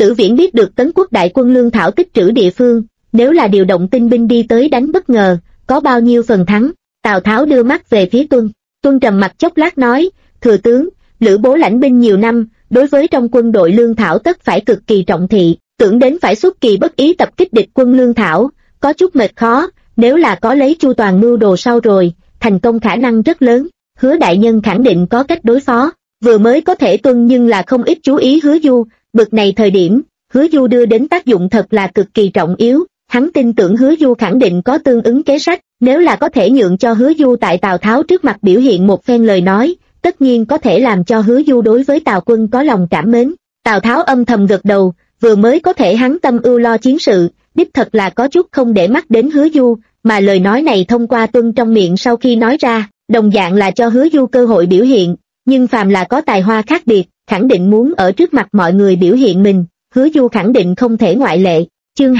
Tử Viễn biết được Tấn Quốc đại quân lương thảo tích trữ địa phương, nếu là điều động tinh binh đi tới đánh bất ngờ, có bao nhiêu phần thắng. Tào Tháo đưa mắt về phía Tuân. Tuân trầm mặt chốc lát nói, thừa tướng, Lữ Bố lãnh binh nhiều năm, đối với trong quân đội lương thảo tất phải cực kỳ trọng thị, tưởng đến phải xuất kỳ bất ý tập kích địch quân lương thảo, có chút mệt khó, nếu là có lấy chu toàn mưu đồ sau rồi, thành công khả năng rất lớn. Hứa đại nhân khẳng định có cách đối phó. Vừa mới có thể Tuân nhưng là không ít chú ý Hứa Du, bực này thời điểm, Hứa Du đưa đến tác dụng thật là cực kỳ trọng yếu, hắn tin tưởng Hứa Du khẳng định có tương ứng kế sách, nếu là có thể nhượng cho Hứa Du tại Tào Tháo trước mặt biểu hiện một phen lời nói, tất nhiên có thể làm cho Hứa Du đối với Tào quân có lòng cảm mến. Tào Tháo âm thầm gật đầu, vừa mới có thể hắn tâm ưu lo chiến sự, đích thật là có chút không để mắt đến Hứa Du, mà lời nói này thông qua Tuân trong miệng sau khi nói ra, đồng dạng là cho Hứa Du cơ hội biểu hiện, nhưng phàm là có tài hoa khác biệt, khẳng định muốn ở trước mặt mọi người biểu hiện mình, Hứa Du khẳng định không thể ngoại lệ. Chương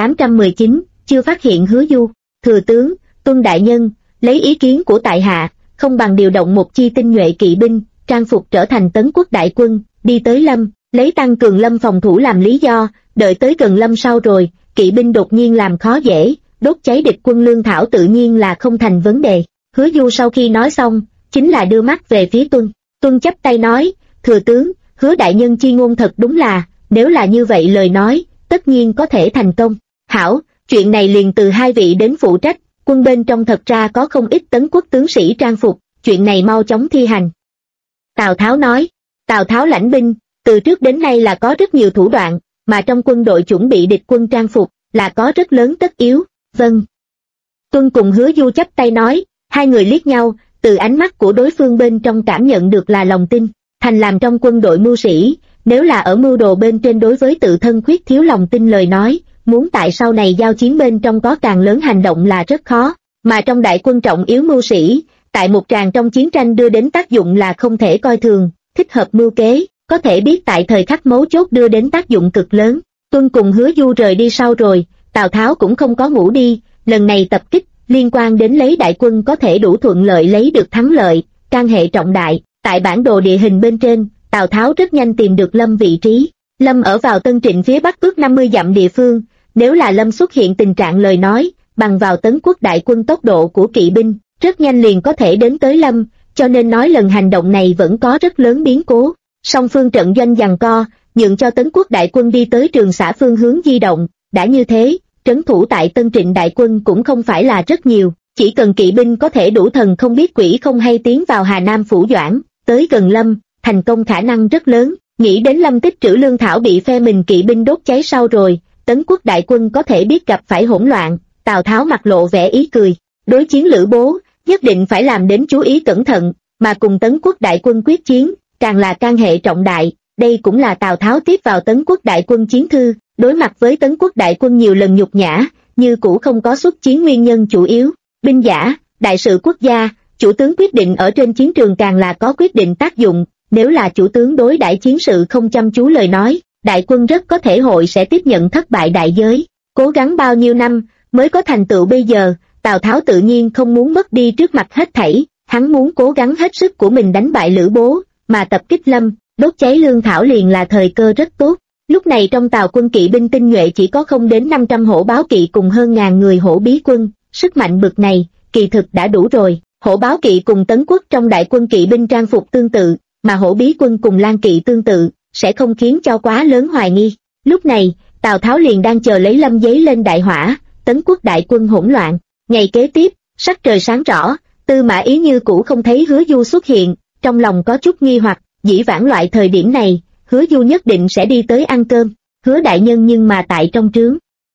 2819, chưa phát hiện Hứa Du. Thừa tướng, Tuân đại nhân, lấy ý kiến của tại hạ, không bằng điều động một chi tinh nhuệ kỵ binh, trang phục trở thành Tấn Quốc đại quân, đi tới Lâm, lấy tăng cường Lâm phòng thủ làm lý do, đợi tới gần Lâm sau rồi, kỵ binh đột nhiên làm khó dễ, đốt cháy địch quân lương thảo tự nhiên là không thành vấn đề. Hứa Du sau khi nói xong, chính là đưa mắt về phía Tuân. Tuân chắp tay nói, thừa tướng, Hứa đại nhân chi ngôn thật đúng là, nếu là như vậy lời nói, tất nhiên có thể thành công. Hảo, chuyện này liền từ hai vị đến phụ trách, quân bên trong thật ra có không ít Tấn Quốc tướng sĩ trang phục, chuyện này mau chóng thi hành. Tào Tháo nói, Tào Tháo lãnh binh, từ trước đến nay là có rất nhiều thủ đoạn, mà trong quân đội chuẩn bị địch quân trang phục, là có rất lớn tất yếu. Vâng. Tuân cùng Hứa Du chắp tay nói, hai người liếc nhau, từ ánh mắt của đối phương bên trong cảm nhận được là lòng tin. Thành làm trong quân đội mưu sĩ, nếu là ở mưu đồ bên trên đối với tự thân khuyết thiếu lòng tin lời nói, muốn tại sau này giao chiến bên trong có càng lớn hành động là rất khó, mà trong đại quân trọng yếu mưu sĩ, tại một tràng trong chiến tranh đưa đến tác dụng là không thể coi thường, thích hợp mưu kế, có thể biết tại thời khắc mấu chốt đưa đến tác dụng cực lớn. Tuân cùng Hứa Du rời đi sau rồi, Tào Tháo cũng không có ngủ đi, lần này tập kích, liên quan đến lấy đại quân có thể đủ thuận lợi lấy được thắng lợi, can hệ trọng đại, tại bản đồ địa hình bên trên, Tào Tháo rất nhanh tìm được Lâm vị trí. Lâm ở vào Tân Trịnh phía bắc ước 50 dặm địa phương, nếu là Lâm xuất hiện tình trạng lời nói, bằng vào Tấn Quốc đại quân tốc độ của kỵ binh, rất nhanh liền có thể đến tới Lâm, cho nên nói lần hành động này vẫn có rất lớn biến cố. Song phương trận doanh giằng co, nhượng cho Tấn Quốc đại quân đi tới Trường Xã phương hướng di động, đã như thế, trấn thủ tại Tân Trịnh đại quân cũng không phải là rất nhiều, chỉ cần kỵ binh có thể đủ thần không biết quỷ không hay tiến vào Hà Nam phủ Doãn, tới gần Lâm, thành công khả năng rất lớn. Nghĩ đến Lâm tích trữ lương thảo bị phe mình kỵ binh đốt cháy sau rồi, Tấn Quốc đại quân có thể biết gặp phải hỗn loạn, Tào Tháo mặt lộ vẻ ý cười. Đối chiến Lữ Bố, nhất định phải làm đến chú ý cẩn thận, mà cùng Tấn Quốc đại quân quyết chiến, càng là can hệ trọng đại. Đây cũng là Tào Tháo tiếp vào Tấn Quốc đại quân chiến thư, đối mặt với Tấn Quốc đại quân nhiều lần nhục nhã, như cũ không có xuất chiến nguyên nhân chủ yếu. Binh giả, đại sự quốc gia, chủ tướng quyết định ở trên chiến trường càng là có quyết định tác dụng, nếu là chủ tướng đối đãi chiến sự không chăm chú lời nói, đại quân rất có thể hội sẽ tiếp nhận thất bại đại giới. Cố gắng bao nhiêu năm mới có thành tựu bây giờ, Tào Tháo tự nhiên không muốn mất đi trước mặt hết thảy, hắn muốn cố gắng hết sức của mình đánh bại Lữ Bố, mà tập kích Lâm, đốt cháy lương thảo liền là thời cơ rất tốt. Lúc này trong Tào quân kỵ binh tinh nhuệ chỉ có không đến 500 hổ báo kỵ cùng hơn 1000 người hổ bí quân, sức mạnh bực này, kỳ thực đã đủ rồi. Hổ báo kỵ cùng Tấn Quốc trong đại quân kỵ binh trang phục tương tự, mà hổ bí quân cùng Lan kỵ tương tự, sẽ không khiến cho quá lớn hoài nghi. Lúc này, Tào Tháo liền đang chờ lấy Lâm giấy lên đại hỏa, Tấn Quốc đại quân hỗn loạn. Ngày kế tiếp, sắc trời sáng rõ, Tư Mã Ý như cũ không thấy Hứa Du xuất hiện, trong lòng có chút nghi hoặc, dĩ vãng loại thời điểm này, Hứa Du nhất định sẽ đi tới ăn cơm, Hứa đại nhân nhưng mà tại trong trướng.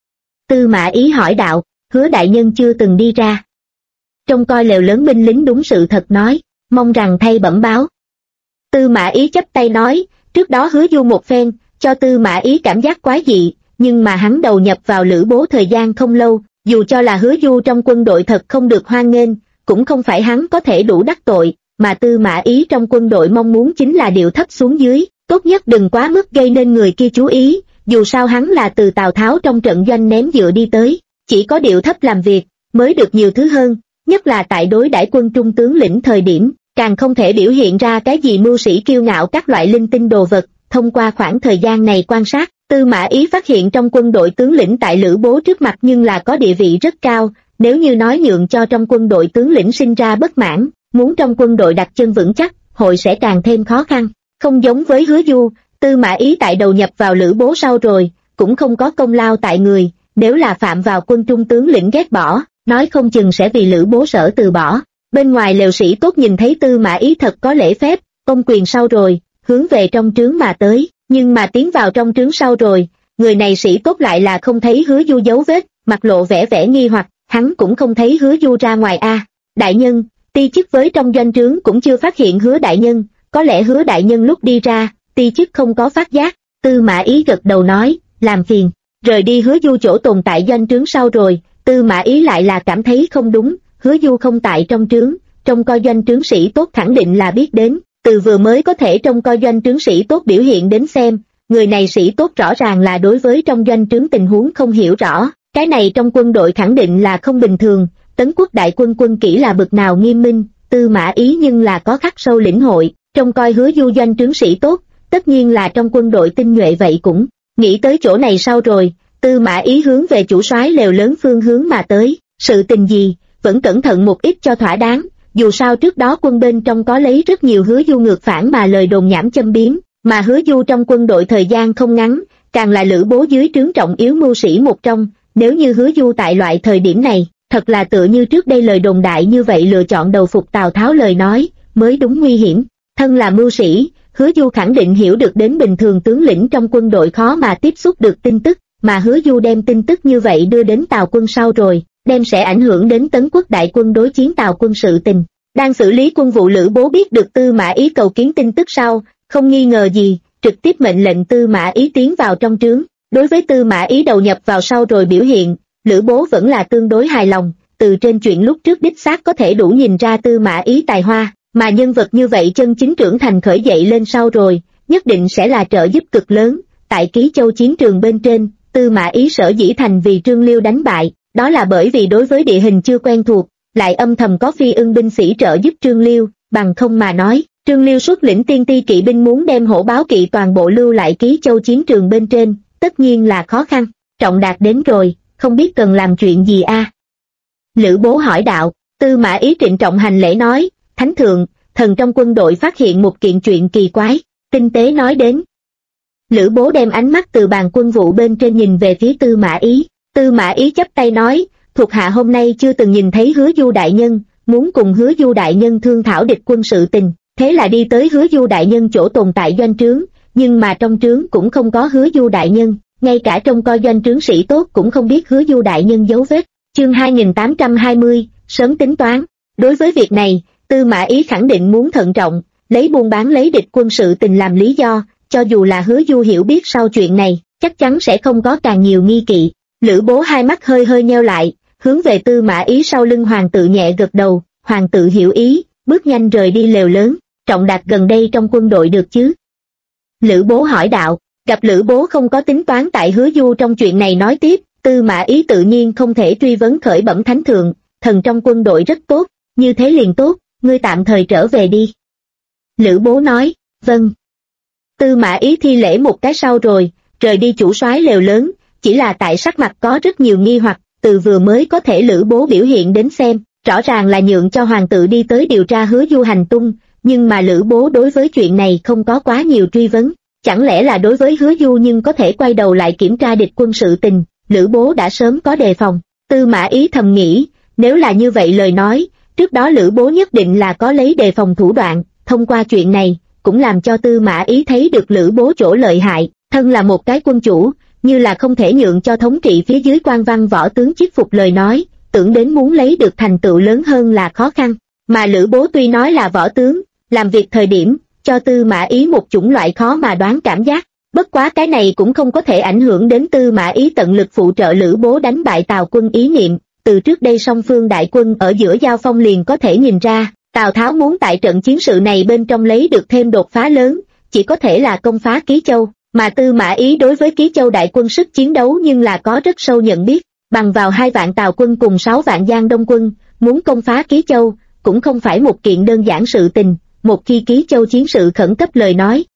Tư Mã Ý hỏi đạo, Hứa đại nhân chưa từng đi ra. Trông coi lều lớn binh lính đúng sự thật nói, mong rằng thay bẩm báo. Tư Mã Ý chấp tay nói, trước đó Hứa Du một phen, cho Tư Mã Ý cảm giác quái dị, nhưng mà hắn đầu nhập vào Lữ Bố thời gian không lâu, dù cho là Hứa Du trong quân đội thật không được hoan nghênh, cũng không phải hắn có thể đủ đắc tội, mà Tư Mã Ý trong quân đội mong muốn chính là điệu thấp xuống dưới, tốt nhất đừng quá mức gây nên người kia chú ý, dù sao hắn là từ Tào Tháo trong trận doanh ném dựa đi tới, chỉ có điệu thấp làm việc, mới được nhiều thứ hơn, nhất là tại đối đãi quân trung tướng lĩnh thời điểm, càng không thể biểu hiện ra cái gì mưu sĩ kiêu ngạo các loại linh tinh đồ vật. Thông qua khoảng thời gian này quan sát, Tư Mã Ý phát hiện trong quân đội tướng lĩnh tại Lữ Bố trước mặt nhưng là có địa vị rất cao, nếu như nói nhượng cho trong quân đội tướng lĩnh sinh ra bất mãn, muốn trong quân đội đặt chân vững chắc, hội sẽ càng thêm khó khăn. Không giống với Hứa Du, Tư Mã Ý tại đầu nhập vào Lữ Bố sau rồi, cũng không có công lao tại người, nếu là phạm vào quân trung tướng lĩnh ghét bỏ, nói không chừng sẽ vì Lữ Bố sở từ bỏ. Bên ngoài lều sĩ tốt nhìn thấy Tư Mã Ý thật có lễ phép, ôm quyền sau rồi, hướng về trong trướng mà tới, nhưng mà tiến vào trong trướng sau rồi, người này sĩ tốt lại là không thấy Hứa Du dấu vết, mặt lộ vẻ nghi hoặc, hắn cũng không thấy Hứa Du ra ngoài a. Đại nhân, ti chức với trong doanh trướng cũng chưa phát hiện Hứa đại nhân, có lẽ Hứa đại nhân lúc đi ra, ti chức không có phát giác. Tư Mã Ý gật đầu nói, làm phiền. Rời đi Hứa Du chỗ tồn tại doanh trướng sau rồi, Tư Mã Ý lại là cảm thấy không đúng, Hứa Du không tại trong trướng, trông coi doanh trướng sĩ tốt khẳng định là biết đến, từ vừa mới có thể trông coi doanh trướng sĩ tốt biểu hiện đến xem, người này sĩ tốt rõ ràng là đối với trong doanh trướng tình huống không hiểu rõ, cái này trong quân đội khẳng định là không bình thường. Tấn quốc đại quân quân kỹ là bực nào nghiêm minh, Tư Mã Ý nhưng là có khắc sâu lĩnh hội, trông coi Hứa Du doanh trướng sĩ tốt, tất nhiên là trong quân đội tinh nhuệ vậy cũng. Nghĩ tới chỗ này sau rồi, Tư Mã Ý hướng về chủ soái lều lớn phương hướng mà tới, sự tình gì, vẫn cẩn thận một ít cho thỏa đáng, dù sao trước đó quân bên trong có lấy rất nhiều Hứa Du ngược phản mà lời đồn nhảm châm biếm, mà Hứa Du trong quân đội thời gian không ngắn, càng là Lữ Bố dưới trướng trọng yếu mưu sĩ một trong, nếu như Hứa Du tại loại thời điểm này, thật là tựa như trước đây lời đồn đại như vậy lựa chọn đầu phục Tào Tháo lời nói, mới đúng nguy hiểm. Thân là mưu sĩ, Hứa Du khẳng định hiểu được đến bình thường tướng lĩnh trong quân đội khó mà tiếp xúc được tin tức, mà Hứa Du đem tin tức như vậy đưa đến Tào quân sau rồi, đem sẽ ảnh hưởng đến Tấn quốc đại quân đối chiến Tào quân sự tình. Đang xử lý quân vụ Lữ Bố biết được Tư Mã Ý cầu kiến tin tức sau, không nghi ngờ gì, trực tiếp mệnh lệnh Tư Mã Ý tiến vào trong trướng. Đối với Tư Mã Ý đầu nhập vào sau rồi biểu hiện, Lữ Bố vẫn là tương đối hài lòng, từ trên chuyện lúc trước đích xác có thể đủ nhìn ra Tư Mã Ý tài hoa, mà nhân vật như vậy chân chính trưởng thành khởi dậy lên sau rồi, nhất định sẽ là trợ giúp cực lớn. Tại Ký Châu chiến trường bên trên, Tư Mã Ý sở dĩ thành vì Trương Liêu đánh bại, đó là bởi vì đối với địa hình chưa quen thuộc, lại âm thầm có phi ưng binh sĩ trợ giúp Trương Liêu, bằng không mà nói, Trương Liêu xuất lĩnh tiên ti kỵ binh muốn đem hổ báo kỵ toàn bộ lưu lại Ký Châu chiến trường bên trên, tất nhiên là khó khăn. Trọng Đạt đến rồi, không biết cần làm chuyện gì a? Lữ Bố hỏi đạo. Tư Mã Ý trịnh trọng hành lễ nói, Thánh thượng, thần trong quân đội phát hiện một kiện chuyện kỳ quái, tinh tế nói đến. Lữ Bố đem ánh mắt từ bàn quân vụ bên trên nhìn về phía Tư Mã Ý. Tư Mã Ý chắp tay nói, thuộc hạ hôm nay chưa từng nhìn thấy Hứa Du đại nhân, muốn cùng Hứa Du đại nhân thương thảo địch quân sự tình, thế là đi tới Hứa Du đại nhân chỗ tồn tại doanh trướng, nhưng mà trong trướng cũng không có Hứa Du đại nhân, ngay cả trong coi doanh trướng sĩ tốt cũng không biết Hứa Du đại nhân dấu vết. Chương 2820, sớm tính toán. Đối với việc này, Tư Mã Ý khẳng định muốn thận trọng, lấy buôn bán lấy địch quân sự tình làm lý do, cho dù là Hứa Du hiểu biết sau chuyện này, chắc chắn sẽ không có càng nhiều nghi kỵ. Lữ Bố hai mắt hơi nheo lại, hướng về Tư Mã Ý sau lưng hoàng tự nhẹ gật đầu, hoàng tự hiểu ý, bước nhanh rời đi lều lớn. Trọng Đạt gần đây trong quân đội được chứ? Lữ Bố hỏi đạo. Gặp Lữ Bố không có tính toán tại Hứa Du trong chuyện này nói tiếp, Tư Mã Ý tự nhiên không thể truy vấn khởi bẩm thánh thượng, thần trong quân đội rất tốt, như thế liền tốt, ngươi tạm thời trở về đi. Lữ Bố nói, vâng. Tư Mã Ý thi lễ một cái sau rồi, rời đi chủ soái lều lớn, chỉ là tại sắc mặt có rất nhiều nghi hoặc, từ vừa mới có thể Lữ Bố biểu hiện đến xem, rõ ràng là nhượng cho hoàng tự đi tới điều tra Hứa Du hành tung, nhưng mà Lữ Bố đối với chuyện này không có quá nhiều truy vấn, chẳng lẽ là đối với Hứa Du nhưng có thể quay đầu lại kiểm tra địch quân sự tình, Lữ Bố đã sớm có đề phòng. Tư Mã Ý thầm nghĩ, nếu là như vậy lời nói, trước đó Lữ Bố nhất định là có lấy đề phòng thủ đoạn, thông qua chuyện này, cũng làm cho Tư Mã Ý thấy được Lữ Bố chỗ lợi hại, thân là một cái quân chủ, như là không thể nhượng cho thống trị phía dưới quan văn võ tướng chiết phục lời nói, tưởng đến muốn lấy được thành tựu lớn hơn là khó khăn, mà Lữ Bố tuy nói là võ tướng, làm việc thời điểm, cho Tư Mã Ý một chủng loại khó mà đoán cảm giác, bất quá cái này cũng không có thể ảnh hưởng đến Tư Mã Ý tận lực phụ trợ Lữ Bố đánh bại Tào quân ý niệm, từ trước đây song phương đại quân ở giữa giao phong liền có thể nhìn ra, Tào Tháo muốn tại trận chiến sự này bên trong lấy được thêm đột phá lớn, chỉ có thể là công phá Ký Châu, mà Tư Mã Ý đối với Ký Châu đại quân sức chiến đấu nhưng là có rất sâu nhận biết, bằng vào 2 vạn Tào quân cùng 6 vạn Giang Đông quân, muốn công phá Ký Châu, cũng không phải một kiện đơn giản sự tình, một khi Ký Châu chiến sự khẩn cấp lời nói,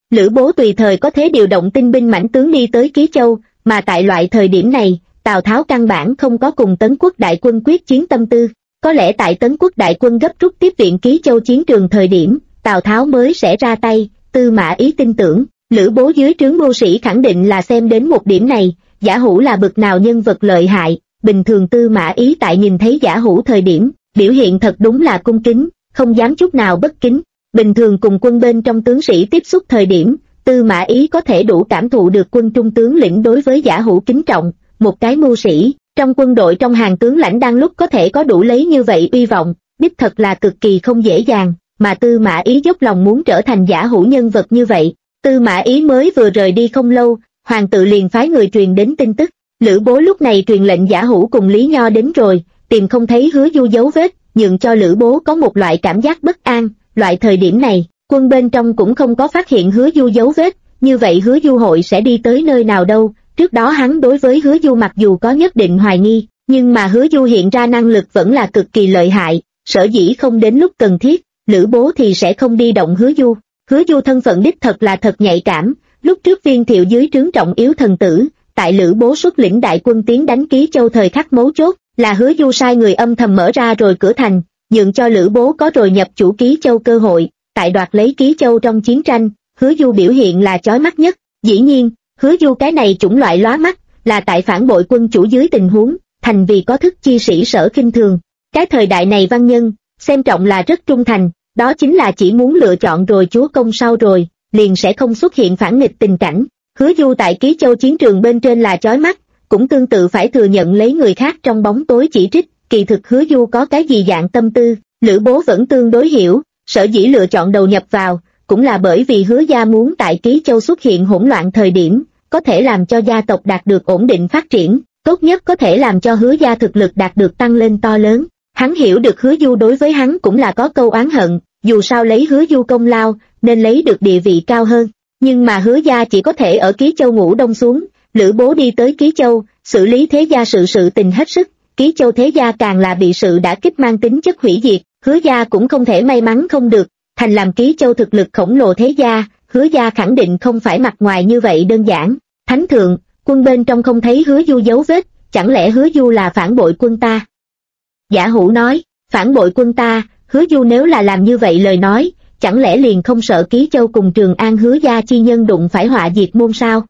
Lữ Bố tùy thời có thể điều động tinh binh mãnh tướng đi tới Ký Châu, mà tại loại thời điểm này, Tào Tháo căn bản không có cùng Tấn Quốc đại quân quyết chiến tâm tư. Có lẽ tại Tấn Quốc đại quân gấp rút tiếp viện Ký Châu chiến trường thời điểm, Tào Tháo mới sẽ ra tay. Tư Mã Ý tin tưởng, Lữ Bố dưới trướng mưu sĩ khẳng định là xem đến một điểm này, Giả Hủ là bực nào nhân vật lợi hại. Bình thường Tư Mã Ý tại nhìn thấy Giả Hủ thời điểm, biểu hiện thật đúng là cung kính, không dám chút nào bất kính. Bình thường cùng quân bên trong tướng sĩ tiếp xúc thời điểm, Tư Mã Ý có thể đủ cảm thụ được quân trung tướng lĩnh đối với Giả Hủ kính trọng. Một cái mưu sĩ, trong quân đội trong hàng tướng lãnh đang lúc có thể có đủ lấy như vậy uy vọng, đích thật là cực kỳ không dễ dàng, mà Tư Mã Ý dốc lòng muốn trở thành Giả Hủ nhân vật như vậy. Tư Mã Ý mới vừa rời đi không lâu, hoàng tự liền phái người truyền đến tin tức, Lữ Bố lúc này truyền lệnh Giả Hủ cùng Lý Nho đến rồi, tìm không thấy Hứa Du dấu vết, nhượng cho Lữ Bố có một loại cảm giác bất an. Loại thời điểm này, quân bên trong cũng không có phát hiện Hứa Du dấu vết, như vậy Hứa Du hội sẽ đi tới nơi nào đâu. Trước đó hắn đối với Hứa Du mặc dù có nhất định hoài nghi, nhưng mà Hứa Du hiện ra năng lực vẫn là cực kỳ lợi hại, sở dĩ không đến lúc cần thiết, Lữ Bố thì sẽ không đi động Hứa Du. Hứa Du thân phận đích thật là thật nhạy cảm, lúc trước Viên Thiệu dưới trướng trọng yếu thần tử, tại Lữ Bố xuất lĩnh đại quân tiến đánh Ký Châu thời khắc mấu chốt, là Hứa Du sai người âm thầm mở ra rồi cửa thành, nhượng cho Lữ Bố có rồi nhập chủ Ký Châu cơ hội. Tại đoạt lấy Ký Châu trong chiến tranh, Hứa Du biểu hiện là chói mắt nhất. Dĩ nhiên, Hứa Du cái này chủng loại lóa mắt, là tại phản bội quân chủ dưới tình huống, thành vì có thức chi sĩ sở khinh thường. Cái thời đại này văn nhân, xem trọng là rất trung thành, đó chính là chỉ muốn lựa chọn rồi chúa công sau rồi, liền sẽ không xuất hiện phản nghịch tình cảnh. Hứa Du tại Ký Châu chiến trường bên trên là chói mắt, cũng tương tự phải thừa nhận lấy người khác trong bóng tối chỉ trích, kỳ thực Hứa Du có cái gì dạng tâm tư, Lữ Bố vẫn tương đối hiểu, sở dĩ lựa chọn đầu nhập vào, cũng là bởi vì Hứa gia muốn tại Ký Châu xuất hiện hỗn loạn thời điểm, có thể làm cho gia tộc đạt được ổn định phát triển, tốt nhất có thể làm cho Hứa gia thực lực đạt được tăng lên to lớn. Hắn hiểu được Hứa Du đối với hắn cũng là có câu oán hận, dù sao lấy Hứa Du công lao, nên lấy được địa vị cao hơn, nhưng mà Hứa gia chỉ có thể ở Ký Châu ngủ đông xuống, Lữ Bố đi tới Ký Châu, xử lý thế gia sự tình hết sức, Ký Châu thế gia càng là bị sự đả kích mang tính chất hủy diệt, Hứa gia cũng không thể may mắn không được, thành làm Ký Châu thực lực khổng lồ thế gia, Hứa gia khẳng định không phải mặt ngoài như vậy đơn giản. Thánh thượng, quân bên trong không thấy Hứa Du dấu vết, chẳng lẽ Hứa Du là phản bội quân ta? Giả Hủ nói, phản bội quân ta, Hứa Du nếu là làm như vậy lời nói, chẳng lẽ liền không sợ Ký Châu cùng Trường An Hứa gia chi nhân đụng phải họa diệt môn sao?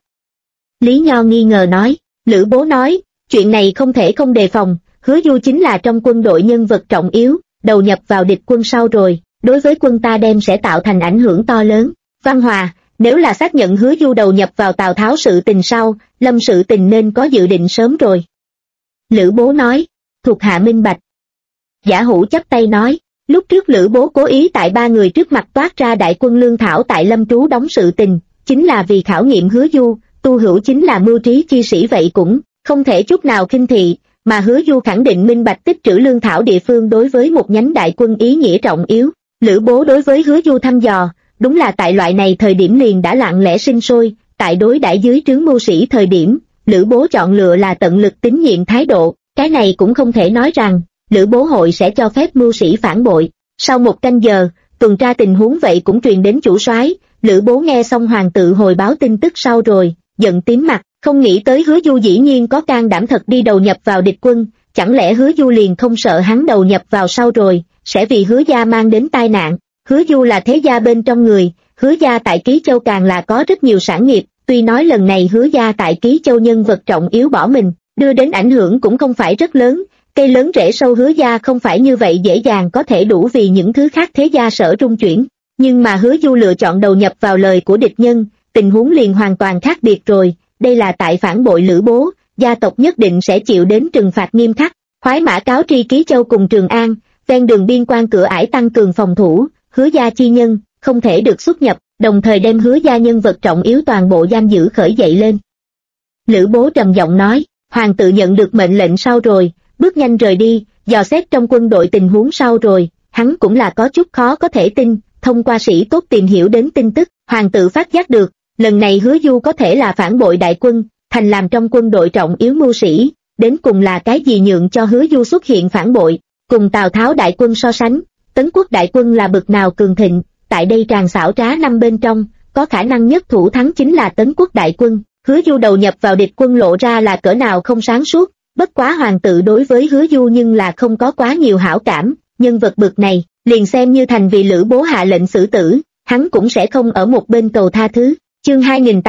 Lý Nho nghi ngờ nói, Lữ Bố nói, chuyện này không thể không đề phòng, Hứa Du chính là trong quân đội nhân vật trọng yếu, đầu nhập vào địch quân sau rồi, đối với quân ta đem sẽ tạo thành ảnh hưởng to lớn. Văn Hòa, nếu là xác nhận Hứa Du đầu nhập vào Tào Tháo sự tình sau, Lâm sự tình nên có dự định sớm rồi. Lữ Bố nói, thuộc hạ minh bạch. Giả Hủ chắp tay nói, lúc trước Lữ Bố cố ý tại ba người trước mặt toát ra đại quân lương thảo tại Lâm Trú đóng sự tình, chính là vì khảo nghiệm Hứa Du, Tu Hữu chính là mưu trí chi sĩ vậy cũng không thể chút nào khinh thị, mà Hứa Du khẳng định minh bạch tích trữ lương thảo địa phương đối với một nhánh đại quân ý nghĩa trọng yếu. Lữ Bố đối với Hứa Du thăm dò, đúng là tại loại này thời điểm liền đã lặng lẽ sinh sôi, tại đối đãi dưới trướng mưu sĩ thời điểm, Lữ Bố chọn lựa là tận lực tín nhiệm thái độ, cái này cũng không thể nói rằng Lữ Bố hội sẽ cho phép mưu sĩ phản bội. Sau một canh giờ, tuần tra tình huống vậy cũng truyền đến chủ soái. Lữ Bố nghe xong hoàng tự hồi báo tin tức sau rồi, giận tím mặt, không nghĩ tới Hứa Du dĩ nhiên có can đảm thật đi đầu nhập vào địch quân, chẳng lẽ Hứa Du liền không sợ hắn đầu nhập vào sau rồi, sẽ vì Hứa gia mang đến tai nạn. Hứa Du là thế gia bên trong người, Hứa gia tại Ký Châu càng là có rất nhiều sản nghiệp, tuy nói lần này Hứa gia tại Ký Châu nhân vật trọng yếu bỏ mình, đưa đến ảnh hưởng cũng không phải rất lớn, cây lớn rễ sâu Hứa gia không phải như vậy dễ dàng có thể đủ vì những thứ khác thế gia sở trung chuyển, nhưng mà Hứa Du lựa chọn đầu nhập vào lời của địch nhân, tình huống liền hoàn toàn khác biệt rồi, đây là tại phản bội Lữ Bố, gia tộc nhất định sẽ chịu đến trừng phạt nghiêm khắc. Khoái mã cáo tri Ký Châu cùng Trường An, ven đường biên quan cửa ải tăng cường phòng thủ, Hứa gia chi nhân không thể được xuất nhập, đồng thời đem Hứa gia nhân vật trọng yếu toàn bộ giam giữ khởi dậy lên. Lữ Bố trầm giọng nói, hoàng tự nhận được mệnh lệnh sau rồi, bước nhanh rời đi, dò xét trong quân đội tình huống sau rồi, hắn cũng là có chút khó có thể tin, thông qua sĩ tốt tìm hiểu đến tin tức, hoàng tự phát giác được, lần này Hứa Du có thể là phản bội đại quân, thành làm trong quân đội trọng yếu mưu sĩ, đến cùng là cái gì nhượng cho Hứa Du xuất hiện phản bội, cùng Tào Tháo đại quân so sánh, Tấn Quốc đại quân là bực nào cường thịnh, tại đây tràn xảo trá năm bên trong, có khả năng nhất thủ thắng chính là Tấn Quốc đại quân. Hứa Du đầu nhập vào địch quân lộ ra là cỡ nào không sáng suốt, bất quá hoàng tự đối với Hứa Du nhưng là không có quá nhiều hảo cảm, nhân vật bực này, liền xem như thành vì Lữ Bố hạ lệnh xử tử, hắn cũng sẽ không ở một bên cầu tha thứ. Chương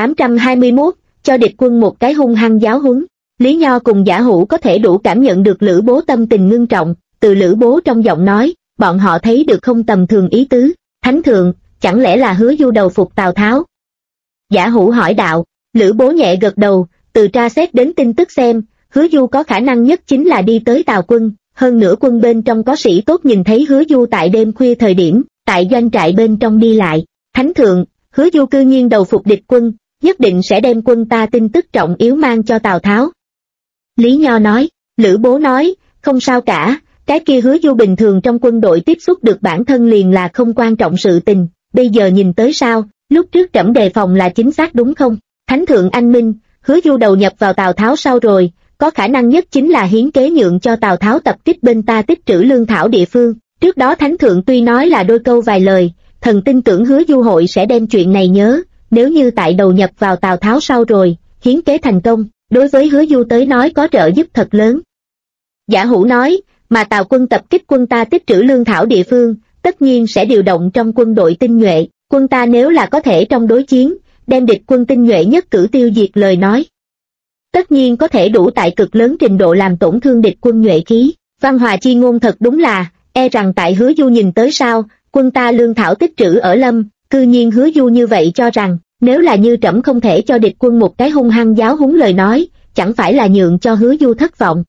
2821, cho địch quân một cái hung hăng giáo huấn. Lý Nho cùng Giả Hữu có thể đủ cảm nhận được Lữ Bố tâm tình ngưng trọng, từ Lữ Bố trong giọng nói, bọn họ thấy được không tầm thường ý tứ. Thánh thượng, chẳng lẽ là Hứa Du đầu phục Tào Tháo? Giả Hữu hỏi đạo. Lữ Bố nhẹ gật đầu, từ tra xét đến tin tức xem, Hứa Du có khả năng nhất chính là đi tới Tào quân, hơn nữa quân bên trong có sĩ tốt nhìn thấy Hứa Du tại đêm khuya thời điểm, tại doanh trại bên trong đi lại. Thánh thượng, Hứa Du cư nhiên đầu phục địch quân, nhất định sẽ đem quân ta tin tức trọng yếu mang cho Tào Tháo. Lý Nho nói. Lữ Bố nói, không sao cả, cái kia Hứa Du bình thường trong quân đội tiếp xúc được bản thân liền là không quan trọng sự tình, bây giờ nhìn tới sao, lúc trước trẫm đề phòng là chính xác đúng không? Thánh thượng anh minh, Hứa Du đầu nhập vào Tào Tháo sau rồi, có khả năng nhất chính là hiến kế nhượng cho Tào Tháo tập kích bên ta tích trữ lương thảo địa phương. Trước đó Thánh thượng tuy nói là đôi câu vài lời, thần tin tưởng Hứa Du hội sẽ đem chuyện này nhớ, nếu như tại đầu nhập vào Tào Tháo sau rồi, hiến kế thành công, đối với Hứa Du tới nói có trợ giúp thật lớn. Giả Hữu nói, mà Tào quân tập kích quân ta tích trữ lương thảo địa phương, tất nhiên sẽ điều động trong quân đội tinh nhuệ, quân ta nếu là có thể trong đối chiến, đem địch quân tinh nhuệ nhất cử tiêu diệt lời nói. Tất nhiên có thể đủ tại cực lớn trình độ làm tổn thương địch quân nhuệ khí. Văn Hòa chi ngôn thật đúng là, e rằng tại Hứa Du nhìn tới sao, quân ta lương thảo tích trữ ở Lâm, cư nhiên Hứa Du như vậy cho rằng, nếu là như trẫm không thể cho địch quân một cái hung hăng giáo huấn lời nói, chẳng phải là nhượng cho Hứa Du thất vọng.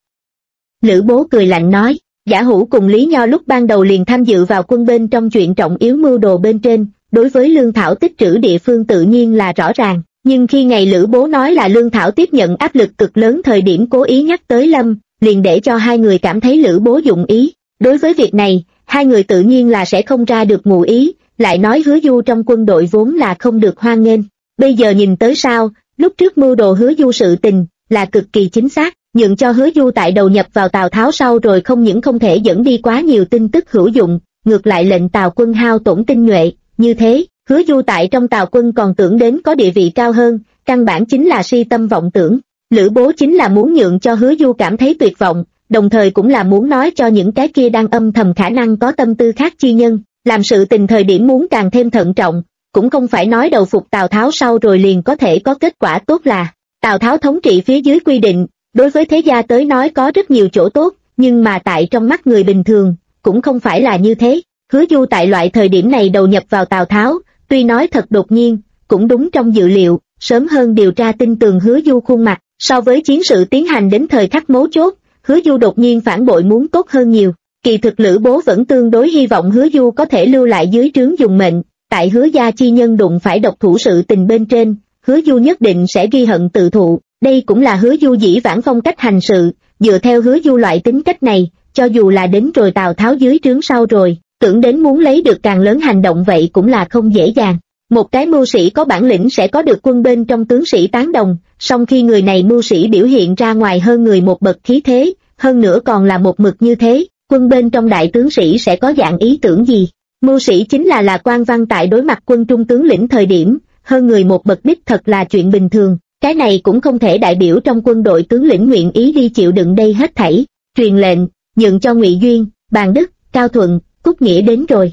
Lữ Bố cười lạnh nói, Giả Hữu cùng Lý Nho lúc ban đầu liền tham dự vào quân bên trong chuyện trọng yếu mưu đồ bên trên, đối với lương thảo tích trữ địa phương tự nhiên là rõ ràng, nhưng khi ngày Lữ Bố nói là lương thảo tiếp nhận áp lực cực lớn thời điểm cố ý nhắc tới Lâm, liền để cho hai người cảm thấy Lữ Bố dụng ý. Đối với việc này, hai người tự nhiên là sẽ không ra được mù ý, lại nói Hứa Du trong quân đội vốn là không được hoan nghênh. Bây giờ nhìn tới sao, lúc trước mưu đồ Hứa Du sự tình, là cực kỳ chính xác, nhượng cho Hứa Du tại đầu nhập vào Tào Tháo sau rồi không những không thể dẫn đi quá nhiều tin tức hữu dụng, ngược lại lệnh Tào quân hao tổn tinh nhuệ, như thế, Hứa Du tại trong Tào quân còn tưởng đến có địa vị cao hơn, căn bản chính là si tâm vọng tưởng. Lữ Bố chính là muốn nhượng cho Hứa Du cảm thấy tuyệt vọng, đồng thời cũng là muốn nói cho những cái kia đang âm thầm khả năng có tâm tư khác chi nhân, làm sự tình thời điểm muốn càng thêm thận trọng, cũng không phải nói đầu phục Tào Tháo sau rồi liền có thể có kết quả tốt là. Tào Tháo thống trị phía dưới quy định, đối với thế gia tới nói có rất nhiều chỗ tốt, nhưng mà tại trong mắt người bình thường, cũng không phải là như thế. Hứa Du tại loại thời điểm này đầu nhập vào Tào Tháo, tuy nói thật đột nhiên, cũng đúng trong dự liệu, sớm hơn điều tra tin tường Hứa Du khuôn mặt, so với chiến sự tiến hành đến thời khắc mấu chốt, Hứa Du đột nhiên phản bội muốn tốt hơn nhiều. Kỳ thực Lữ Bố vẫn tương đối hy vọng Hứa Du có thể lưu lại dưới trướng dùng mệnh, tại Hứa gia chi nhân đụng phải độc thủ sự tình bên trên, Hứa Du nhất định sẽ ghi hận tự thụ. Đây cũng là Hứa Du dĩ vãng phong cách hành sự, dựa theo Hứa Du loại tính cách này, cho dù là đến rồi Tào Tháo dưới trướng sau rồi, tưởng đến muốn lấy được càng lớn hành động vậy cũng là không dễ dàng. Một cái mưu sĩ có bản lĩnh sẽ có được quân bên trong tướng sĩ tán đồng, song khi người này mưu sĩ biểu hiện ra ngoài hơn người một bậc khí thế, hơn nữa còn là một mực như thế, quân bên trong đại tướng sĩ sẽ có dạng ý tưởng gì? Mưu sĩ chính là quan văn tại đối mặt quân trung tướng lĩnh thời điểm, hơn người một bậc đích thật là chuyện bình thường. Cái này cũng không thể đại biểu trong quân đội tướng lĩnh nguyện ý đi chịu đựng đây hết thảy. Truyền lệnh, nhượng cho Ngụy Duyên, Bàn Đức, Cao Thuận, Cúc Nghĩa đến rồi.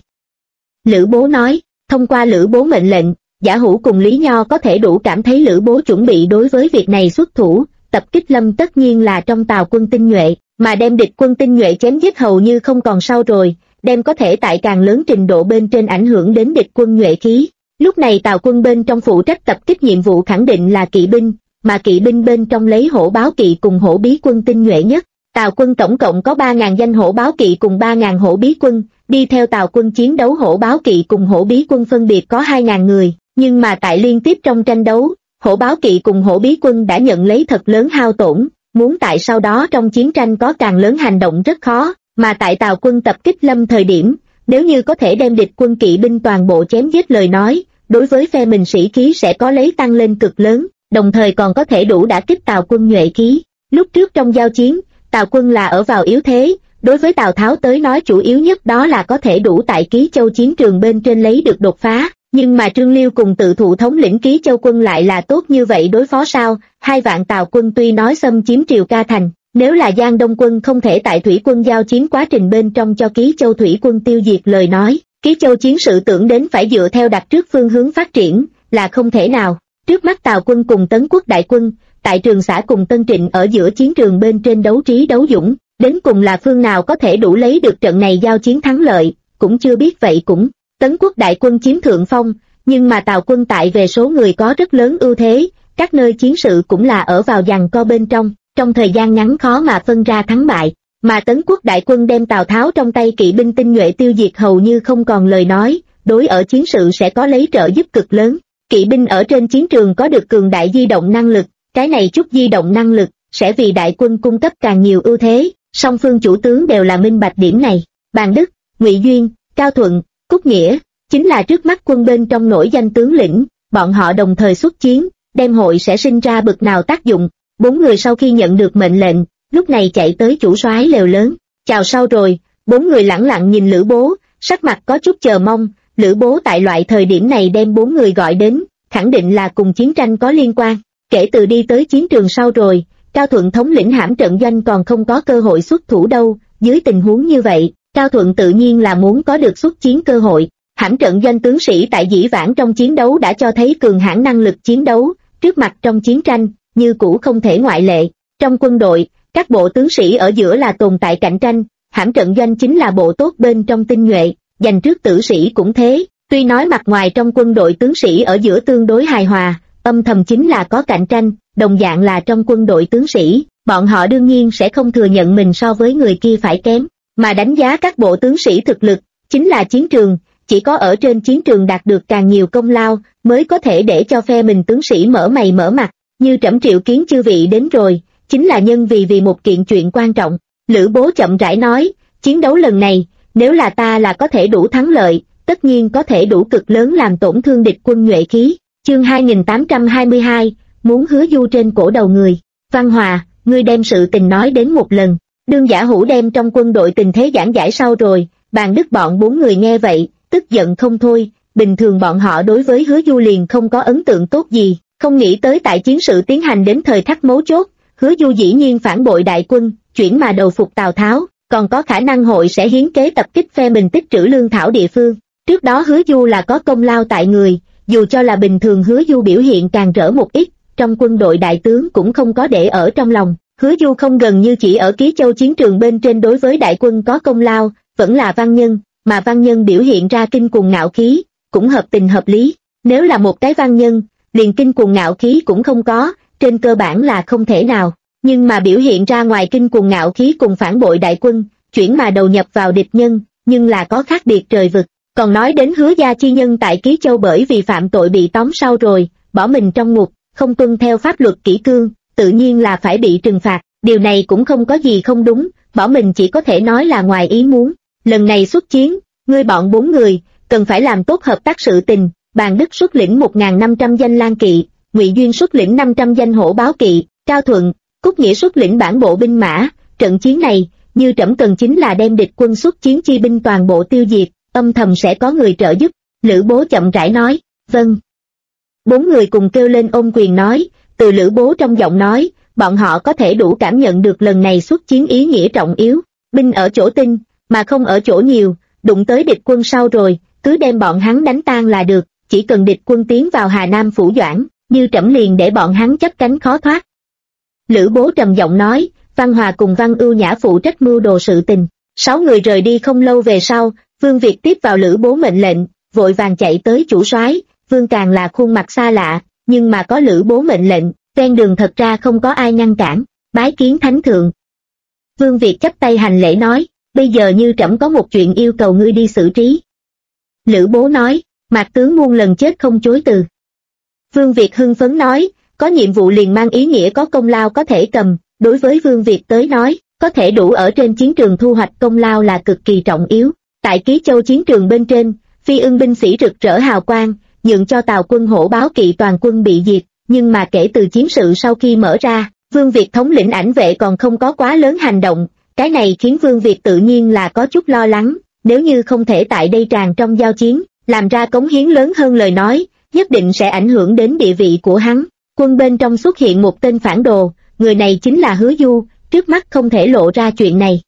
Lữ Bố nói, thông qua Lữ Bố mệnh lệnh, Giả Hữu cùng Lý Nho có thể đủ cảm thấy Lữ Bố chuẩn bị đối với việc này xuất thủ, tập kích Lâm tất nhiên là trong Tào quân tinh nhuệ, mà đem địch quân tinh nhuệ chém giết hầu như không còn sau rồi, đem có thể tại càng lớn trình độ bên trên ảnh hưởng đến địch quân nhuệ khí. Lúc này Tào quân bên trong phụ trách tập kích nhiệm vụ khẳng định là kỵ binh, mà kỵ binh bên trong lấy hổ báo kỵ cùng hổ bí quân tinh nhuệ nhất. Tào quân tổng cộng có 3.000 danh hổ báo kỵ cùng 3.000 hổ bí quân, đi theo Tào quân chiến đấu hổ báo kỵ cùng hổ bí quân phân biệt có 2.000 người, nhưng mà tại liên tiếp trong tranh đấu, hổ báo kỵ cùng hổ bí quân đã nhận lấy thật lớn hao tổn, muốn tại sau đó trong chiến tranh có càng lớn hành động rất khó, mà tại Tào quân tập kích Lâm thời điểm, nếu như có thể đem địch quân kỵ binh toàn bộ chém giết lời nói, đối với phe mình sĩ khí sẽ có lấy tăng lên cực lớn, đồng thời còn có thể đủ đả kích Tào quân nhuệ khí. Lúc trước trong giao chiến, Tào quân là ở vào yếu thế, đối với Tào Tháo tới nói chủ yếu nhất đó là có thể đủ tại Ký Châu chiến trường bên trên lấy được đột phá, Nhưng mà Trương Liêu cùng tự thụ thống lĩnh Ký Châu quân lại là tốt như vậy đối phó sao? 2 vạn Tào quân tuy nói xâm chiếm Triều Ca Thành, nếu là Giang Đông quân không thể tại thủy quân giao chiến quá trình bên trong cho Ký Châu thủy quân tiêu diệt lời nói, Ký Châu chiến sự tưởng đến phải dựa theo đặt trước phương hướng phát triển, là không thể nào. Trước mắt Tào quân cùng Tấn Quốc đại quân, tại Trường Xã cùng Tân Trịnh ở giữa chiến trường bên trên đấu trí đấu dũng, đến cùng là phương nào có thể đủ lấy được trận này giao chiến thắng lợi, cũng chưa biết. Vậy cũng, Tấn Quốc đại quân chiếm thượng phong, nhưng mà Tào quân tại về số người có rất lớn ưu thế, các nơi chiến sự cũng là ở vào giằng co bên trong thời gian ngắn khó mà phân ra thắng bại, mà Tấn Quốc đại quân đem Tào Tháo trong tay kỵ binh tinh nhuệ tiêu diệt hầu như không còn lời nói, đối ở chiến sự sẽ có lấy trợ giúp cực lớn. Kỵ binh ở trên chiến trường có được cường đại di động năng lực, cái này chút di động năng lực sẽ vì đại quân cung cấp càng nhiều ưu thế, song phương chủ tướng đều là minh bạch điểm này. Bàn Đức, Ngụy Duyên, Cao Thuận, Cúc Nghĩa chính là trước mắt quân bên trong nổi danh tướng lĩnh, bọn họ đồng thời xuất chiến, đem hội sẽ sinh ra bực nào tác dụng. 4 người sau khi nhận được mệnh lệnh, lúc này chạy tới chủ soái lều lớn, chào sau rồi. 4 người lẳng lặng nhìn Lữ Bố, sắc mặt có chút chờ mong. Lữ Bố tại loại thời điểm này đem 4 người gọi đến, khẳng định là cùng chiến tranh có liên quan. Kể từ đi tới chiến trường sau rồi, Cao Thuận thống lĩnh hãm trận doanh còn không có cơ hội xuất thủ đâu, dưới tình huống như vậy, Cao Thuận tự nhiên là muốn có được xuất chiến cơ hội. Hãm trận doanh tướng sĩ tại dĩ vãng trong chiến đấu đã cho thấy cường hãn năng lực chiến đấu, trước mặt trong chiến tranh, như cũ không thể ngoại lệ. Trong quân đội, các bộ tướng sĩ ở giữa là tồn tại cạnh tranh, hãm trận doanh chính là bộ tốt bên trong tinh nhuệ, giành trước tử sĩ cũng thế. Tuy nói mặt ngoài trong quân đội tướng sĩ ở giữa tương đối hài hòa, âm thầm chính là có cạnh tranh, đồng dạng là trong quân đội tướng sĩ, bọn họ đương nhiên sẽ không thừa nhận mình so với người kia phải kém, mà đánh giá các bộ tướng sĩ thực lực, chính là chiến trường, chỉ có ở trên chiến trường đạt được càng nhiều công lao, mới có thể để cho phe mình tướng sĩ mở mày mở mặt. Như trẫm triệu kiến chư vị đến rồi, chính là nhân vì một kiện chuyện quan trọng. Lữ Bố chậm rãi nói, chiến đấu lần này, nếu là ta là có thể đủ thắng lợi, tất nhiên có thể đủ cực lớn làm tổn thương địch quân nhuệ khí. Chương 2822, muốn hứa du trên cổ đầu người. Văn Hòa, ngươi đem sự tình nói đến một lần. Đương Giả Hữu đem trong quân đội tình thế giảng giải sau rồi, Bàn Đức bọn 4 người nghe vậy, tức giận không thôi. Bình thường bọn họ đối với hứa du liền không có ấn tượng tốt gì, không nghĩ tới tại chiến sự tiến hành đến thời khắc mấu chốt, hứa du dĩ nhiên phản bội đại quân, chuyển mà đầu phục Tào Tháo, còn có khả năng hội sẽ hiến kế tập kích phe mình tích trữ lương thảo địa phương. Trước đó hứa du là có công lao tại người, dù cho là bình thường hứa du biểu hiện càng rỡ một ít, trong quân đội đại tướng cũng không có để ở trong lòng. Hứa du không gần như chỉ ở Ký Châu chiến trường bên trên đối với đại quân có công lao, vẫn là văn nhân, mà văn nhân biểu hiện ra kinh cuồng ngạo khí, cũng hợp tình hợp lý. Nếu là một cái văn nhân, liền kinh cuồng ngạo khí cũng không có, trên cơ bản là không thể nào. Nhưng mà biểu hiện ra ngoài kinh cuồng ngạo khí cùng phản bội đại quân, chuyển mà đầu nhập vào địch nhân, nhưng là có khác biệt trời vực. Còn nói đến Hứa gia chi nhân tại Ký Châu bởi vì phạm tội bị tóm sau rồi, bỏ mình trong ngục, không tuân theo pháp luật kỷ cương, tự nhiên là phải bị trừng phạt. Điều này cũng không có gì không đúng, bỏ mình chỉ có thể nói là ngoài ý muốn. Lần này xuất chiến, ngươi bọn 4 người, cần phải làm tốt hợp tác sự tình. Bàn Đức xuất lĩnh 1.500 danh lang kỵ, Ngụy Duyên xuất lĩnh 500 danh hổ báo kỵ, Cao Thuận, Cúc Nghĩa xuất lĩnh bản bộ binh mã. Trận chiến này, như trẫm cần chính là đem địch quân xuất chiến chi binh toàn bộ tiêu diệt, âm thầm sẽ có người trợ giúp. Lữ Bố chậm rãi nói, vâng. 4 người cùng kêu lên ôm quyền nói, từ Lữ Bố trong giọng nói, bọn họ có thể đủ cảm nhận được lần này xuất chiến ý nghĩa trọng yếu. Binh ở chỗ tinh, mà không ở chỗ nhiều, đụng tới địch quân sau rồi, cứ đem bọn hắn đánh tan là được, chỉ cần địch quân tiến vào Hà Nam phủ Doãn, như trẫm liền để bọn hắn chấp cánh khó thoát. Lữ Bố trầm giọng nói, Văn Hòa cùng Văn Ưu Nhã phụ trách mưu đồ sự tình. 6 người rời đi không lâu về sau, Vương Việt tiếp vào Lữ Bố mệnh lệnh, vội vàng chạy tới chủ soái. Vương càng là khuôn mặt xa lạ, nhưng mà có Lữ Bố mệnh lệnh, ven đường thật ra không có ai ngăn cản. Bái kiến thánh thượng. Vương Việt chắp tay hành lễ nói, bây giờ như trẫm có một chuyện yêu cầu ngươi đi xử trí. Lữ Bố nói, Mạc tướng muôn lần chết không chối từ. Vương Việt hưng phấn nói, có nhiệm vụ liền mang ý nghĩa có công lao có thể cầm. Đối với Vương Việt tới nói, có thể đủ ở trên chiến trường thu hoạch công lao là cực kỳ trọng yếu. Tại Ký Châu chiến trường bên trên, Phi Ưng binh sĩ rực rỡ hào quang, nhượng cho Tào quân hổ báo kỵ toàn quân bị diệt. Nhưng mà kể từ chiến sự sau khi mở ra, Vương Việt thống lĩnh ảnh vệ còn không có quá lớn hành động. Cái này khiến Vương Việt tự nhiên là có chút lo lắng, nếu như không thể tại đây tràn trong giao chiến, làm ra cống hiến lớn hơn lời nói, nhất định sẽ ảnh hưởng đến địa vị của hắn. Quân bên trong xuất hiện một tên phản đồ, người này chính là Hứa Du, trước mắt không thể lộ ra chuyện này.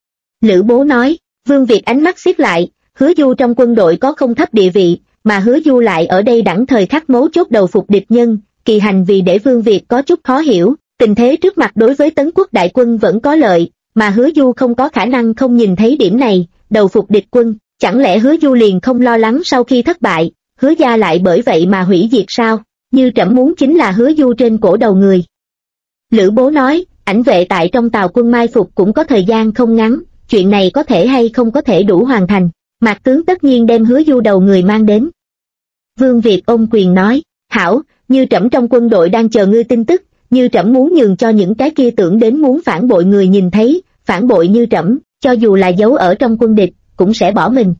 Lữ Bố nói. Vương Việt ánh mắt siết lại, Hứa Du trong quân đội có không thấp địa vị, mà Hứa Du lại ở đây đẳng thời khắc mấu chốt đầu phục địch nhân, kỳ hành vì để Vương Việt có chút khó hiểu, tình thế trước mặt đối với Tấn Quốc đại quân vẫn có lợi, mà Hứa Du không có khả năng không nhìn thấy điểm này, đầu phục địch quân, chẳng lẽ Hứa Du liền không lo lắng sau khi thất bại, Hứa gia lại bởi vậy mà hủy diệt sao, như trẫm muốn chính là Hứa Du trên cổ đầu người. Lữ Bố nói, ảnh vệ tại trong tàu quân mai phục cũng có thời gian không ngắn, chuyện này có thể hay không có thể đủ hoàn thành, Mạc tướng tất nhiên đem Hứa Du đầu người mang đến. Vương Việt ôm quyền nói, hảo, như trẫm trong quân đội đang chờ ngươi tin tức, như trẫm muốn nhường cho những cái kia tưởng đến muốn phản bội người nhìn thấy, phản bội như trẫm, cho dù là giấu ở trong quân địch, cũng sẽ bỏ mình.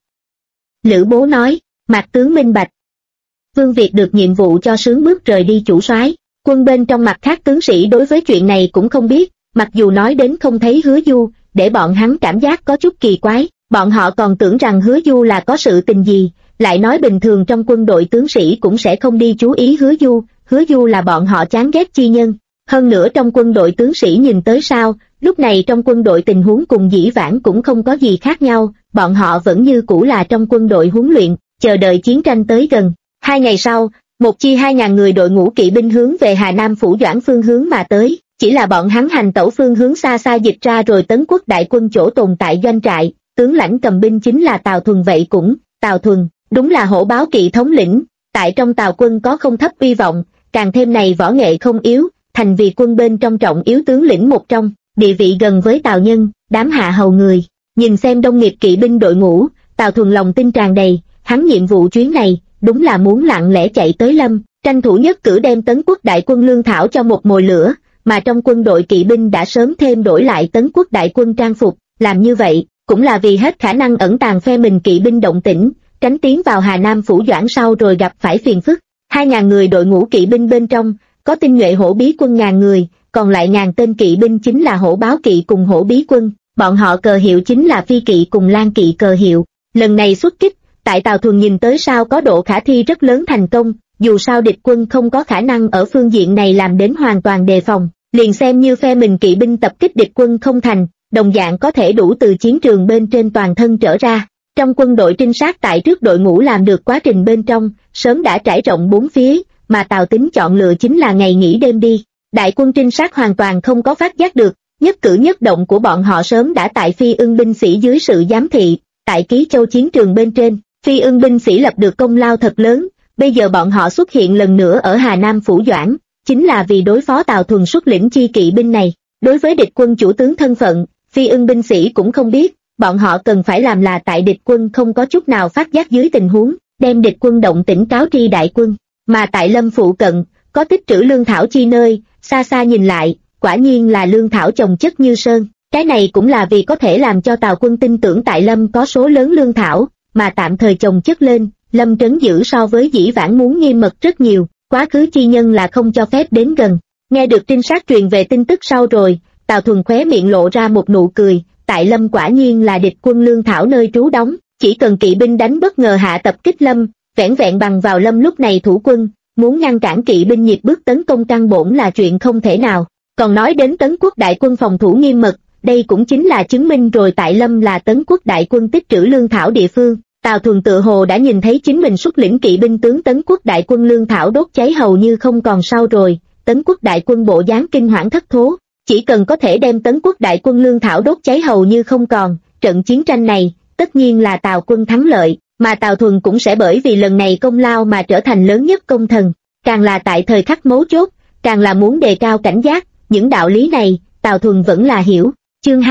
Lữ Bố nói, Mạc tướng minh bạch. Vương Việt được nhiệm vụ cho sướng bước rời đi chủ soái. Quân bên trong mặt khác tướng sĩ đối với chuyện này cũng không biết, mặc dù nói đến không thấy Hứa Du, để bọn hắn cảm giác có chút kỳ quái, bọn họ còn tưởng rằng Hứa Du là có sự tình gì, lại nói bình thường trong quân đội tướng sĩ cũng sẽ không đi chú ý Hứa Du là bọn họ chán ghét chi nhân. Hơn nữa trong quân đội tướng sĩ nhìn tới sao, lúc này trong quân đội tình huống cùng dĩ vãng cũng không có gì khác nhau, bọn họ vẫn như cũ là trong quân đội huấn luyện, chờ đợi chiến tranh tới gần. 2 ngày sau, một chi 2.000 người đội ngũ kỵ binh hướng về Hà Nam Phủ Doãn phương hướng mà tới, chỉ là bọn hắn hành tẩu phương hướng xa xa dịch ra rồi Tấn Quốc đại quân chỗ tồn tại doanh trại, tướng lãnh cầm binh chính là Tào Thuần vậy cũng, Tào Thuần, đúng là hổ báo kỵ thống lĩnh, tại trong Tào quân có không thấp uy vọng, càng thêm này võ nghệ không yếu, thành vì quân bên trong trọng yếu tướng lĩnh một trong, địa vị gần với Tào Nhân, đám hạ hầu người, nhìn xem đông nghiệp kỵ binh đội ngũ, Tào Thuần lòng tin tràn đầy, hắn nhiệm vụ chuyến này, đúng là muốn lặng lẽ chạy tới Lâm, tranh thủ nhất cử đem Tấn Quốc đại quân lương thảo cho một mồi lửa, mà trong quân đội kỵ binh đã sớm thêm đổi lại Tấn Quốc đại quân trang phục, làm như vậy, cũng là vì hết khả năng ẩn tàng phe mình kỵ binh động tĩnh, tránh tiến vào Hà Nam Phủ Doãn sau rồi gặp phải phiền phức. 2.000 người đội ngũ kỵ binh bên trong, có tinh nhuệ hổ bí quân 1.000 người, còn lại 1.000 tên kỵ binh chính là hổ báo kỵ cùng hổ bí quân, bọn họ cờ hiệu chính là phi kỵ cùng lan kỵ cờ hiệu. Lần này xuất kích, tại Tào Thuần nhìn tới sao có độ khả thi rất lớn thành công, dù sao địch quân không có khả năng ở phương diện này làm đến hoàn toàn đề phòng, liền xem như phe mình kỵ binh tập kích địch quân không thành, đồng dạng có thể đủ từ chiến trường bên trên toàn thân trở ra. Trong quân đội trinh sát tại trước đội ngũ làm được quá trình bên trong, sớm đã trải rộng 4 phía, mà Tào Tính chọn lựa chính là ngày nghỉ đêm đi. Đại quân trinh sát hoàn toàn không có phát giác được, nhất cử nhất động của bọn họ sớm đã tại Phi Ưng binh sĩ dưới sự giám thị, tại Ký Châu chiến trường bên trên, Phi Ưng binh sĩ lập được công lao thật lớn, bây giờ bọn họ xuất hiện lần nữa ở Hà Nam Phủ Doãn, chính là vì đối phó Tào Thuần xuất lĩnh chi kỵ binh này. Đối với địch quân chủ tướng thân phận, Phi Ưng binh sĩ cũng không biết, bọn họ cần phải làm là tại địch quân không có chút nào phát giác dưới tình huống, đem địch quân động tĩnh cáo tri đại quân, mà tại Lâm phụ cận, có tích trữ lương thảo chi nơi, xa xa nhìn lại, quả nhiên là lương thảo chồng chất như sơn, cái này cũng là vì có thể làm cho Tào quân tin tưởng tại Lâm có số lớn lương thảo, mà tạm thời chồng chất lên, Lâm trấn giữ so với dĩ vãng muốn nghiêm mật rất nhiều, quá khứ chi nhân là không cho phép đến gần. Nghe được trinh sát truyền về tin tức sau rồi, Tào Thuần khóe miệng lộ ra một nụ cười, tại Lâm quả nhiên là địch quân lương thảo nơi trú đóng, chỉ cần kỵ binh đánh bất ngờ hạ tập kích Lâm, vẻn vẹn bằng vào Lâm lúc này thủ quân, muốn ngăn cản kỵ binh nhịp bước tấn công căn bổn là chuyện không thể nào. Còn nói đến Tấn Quốc đại quân phòng thủ nghiêm mật, đây cũng chính là chứng minh rồi tại Lâm là Tấn Quốc đại quân tích trữ lương thảo địa phương. Tào Thuần tự hồ đã nhìn thấy chính mình xuất lĩnh kỵ binh tướng Tấn Quốc đại quân lương thảo đốt cháy hầu như không còn sau rồi, Tấn Quốc đại quân bộ dáng kinh hoảng thất thố, chỉ cần có thể đem Tấn Quốc đại quân lương thảo đốt cháy hầu như không còn, trận chiến tranh này, tất nhiên là Tào quân thắng lợi, mà Tào Thuần cũng sẽ bởi vì lần này công lao mà trở thành lớn nhất công thần, càng là tại thời khắc mấu chốt, càng là muốn đề cao cảnh giác, những đạo lý này, Tào Thuần vẫn là hiểu. Chương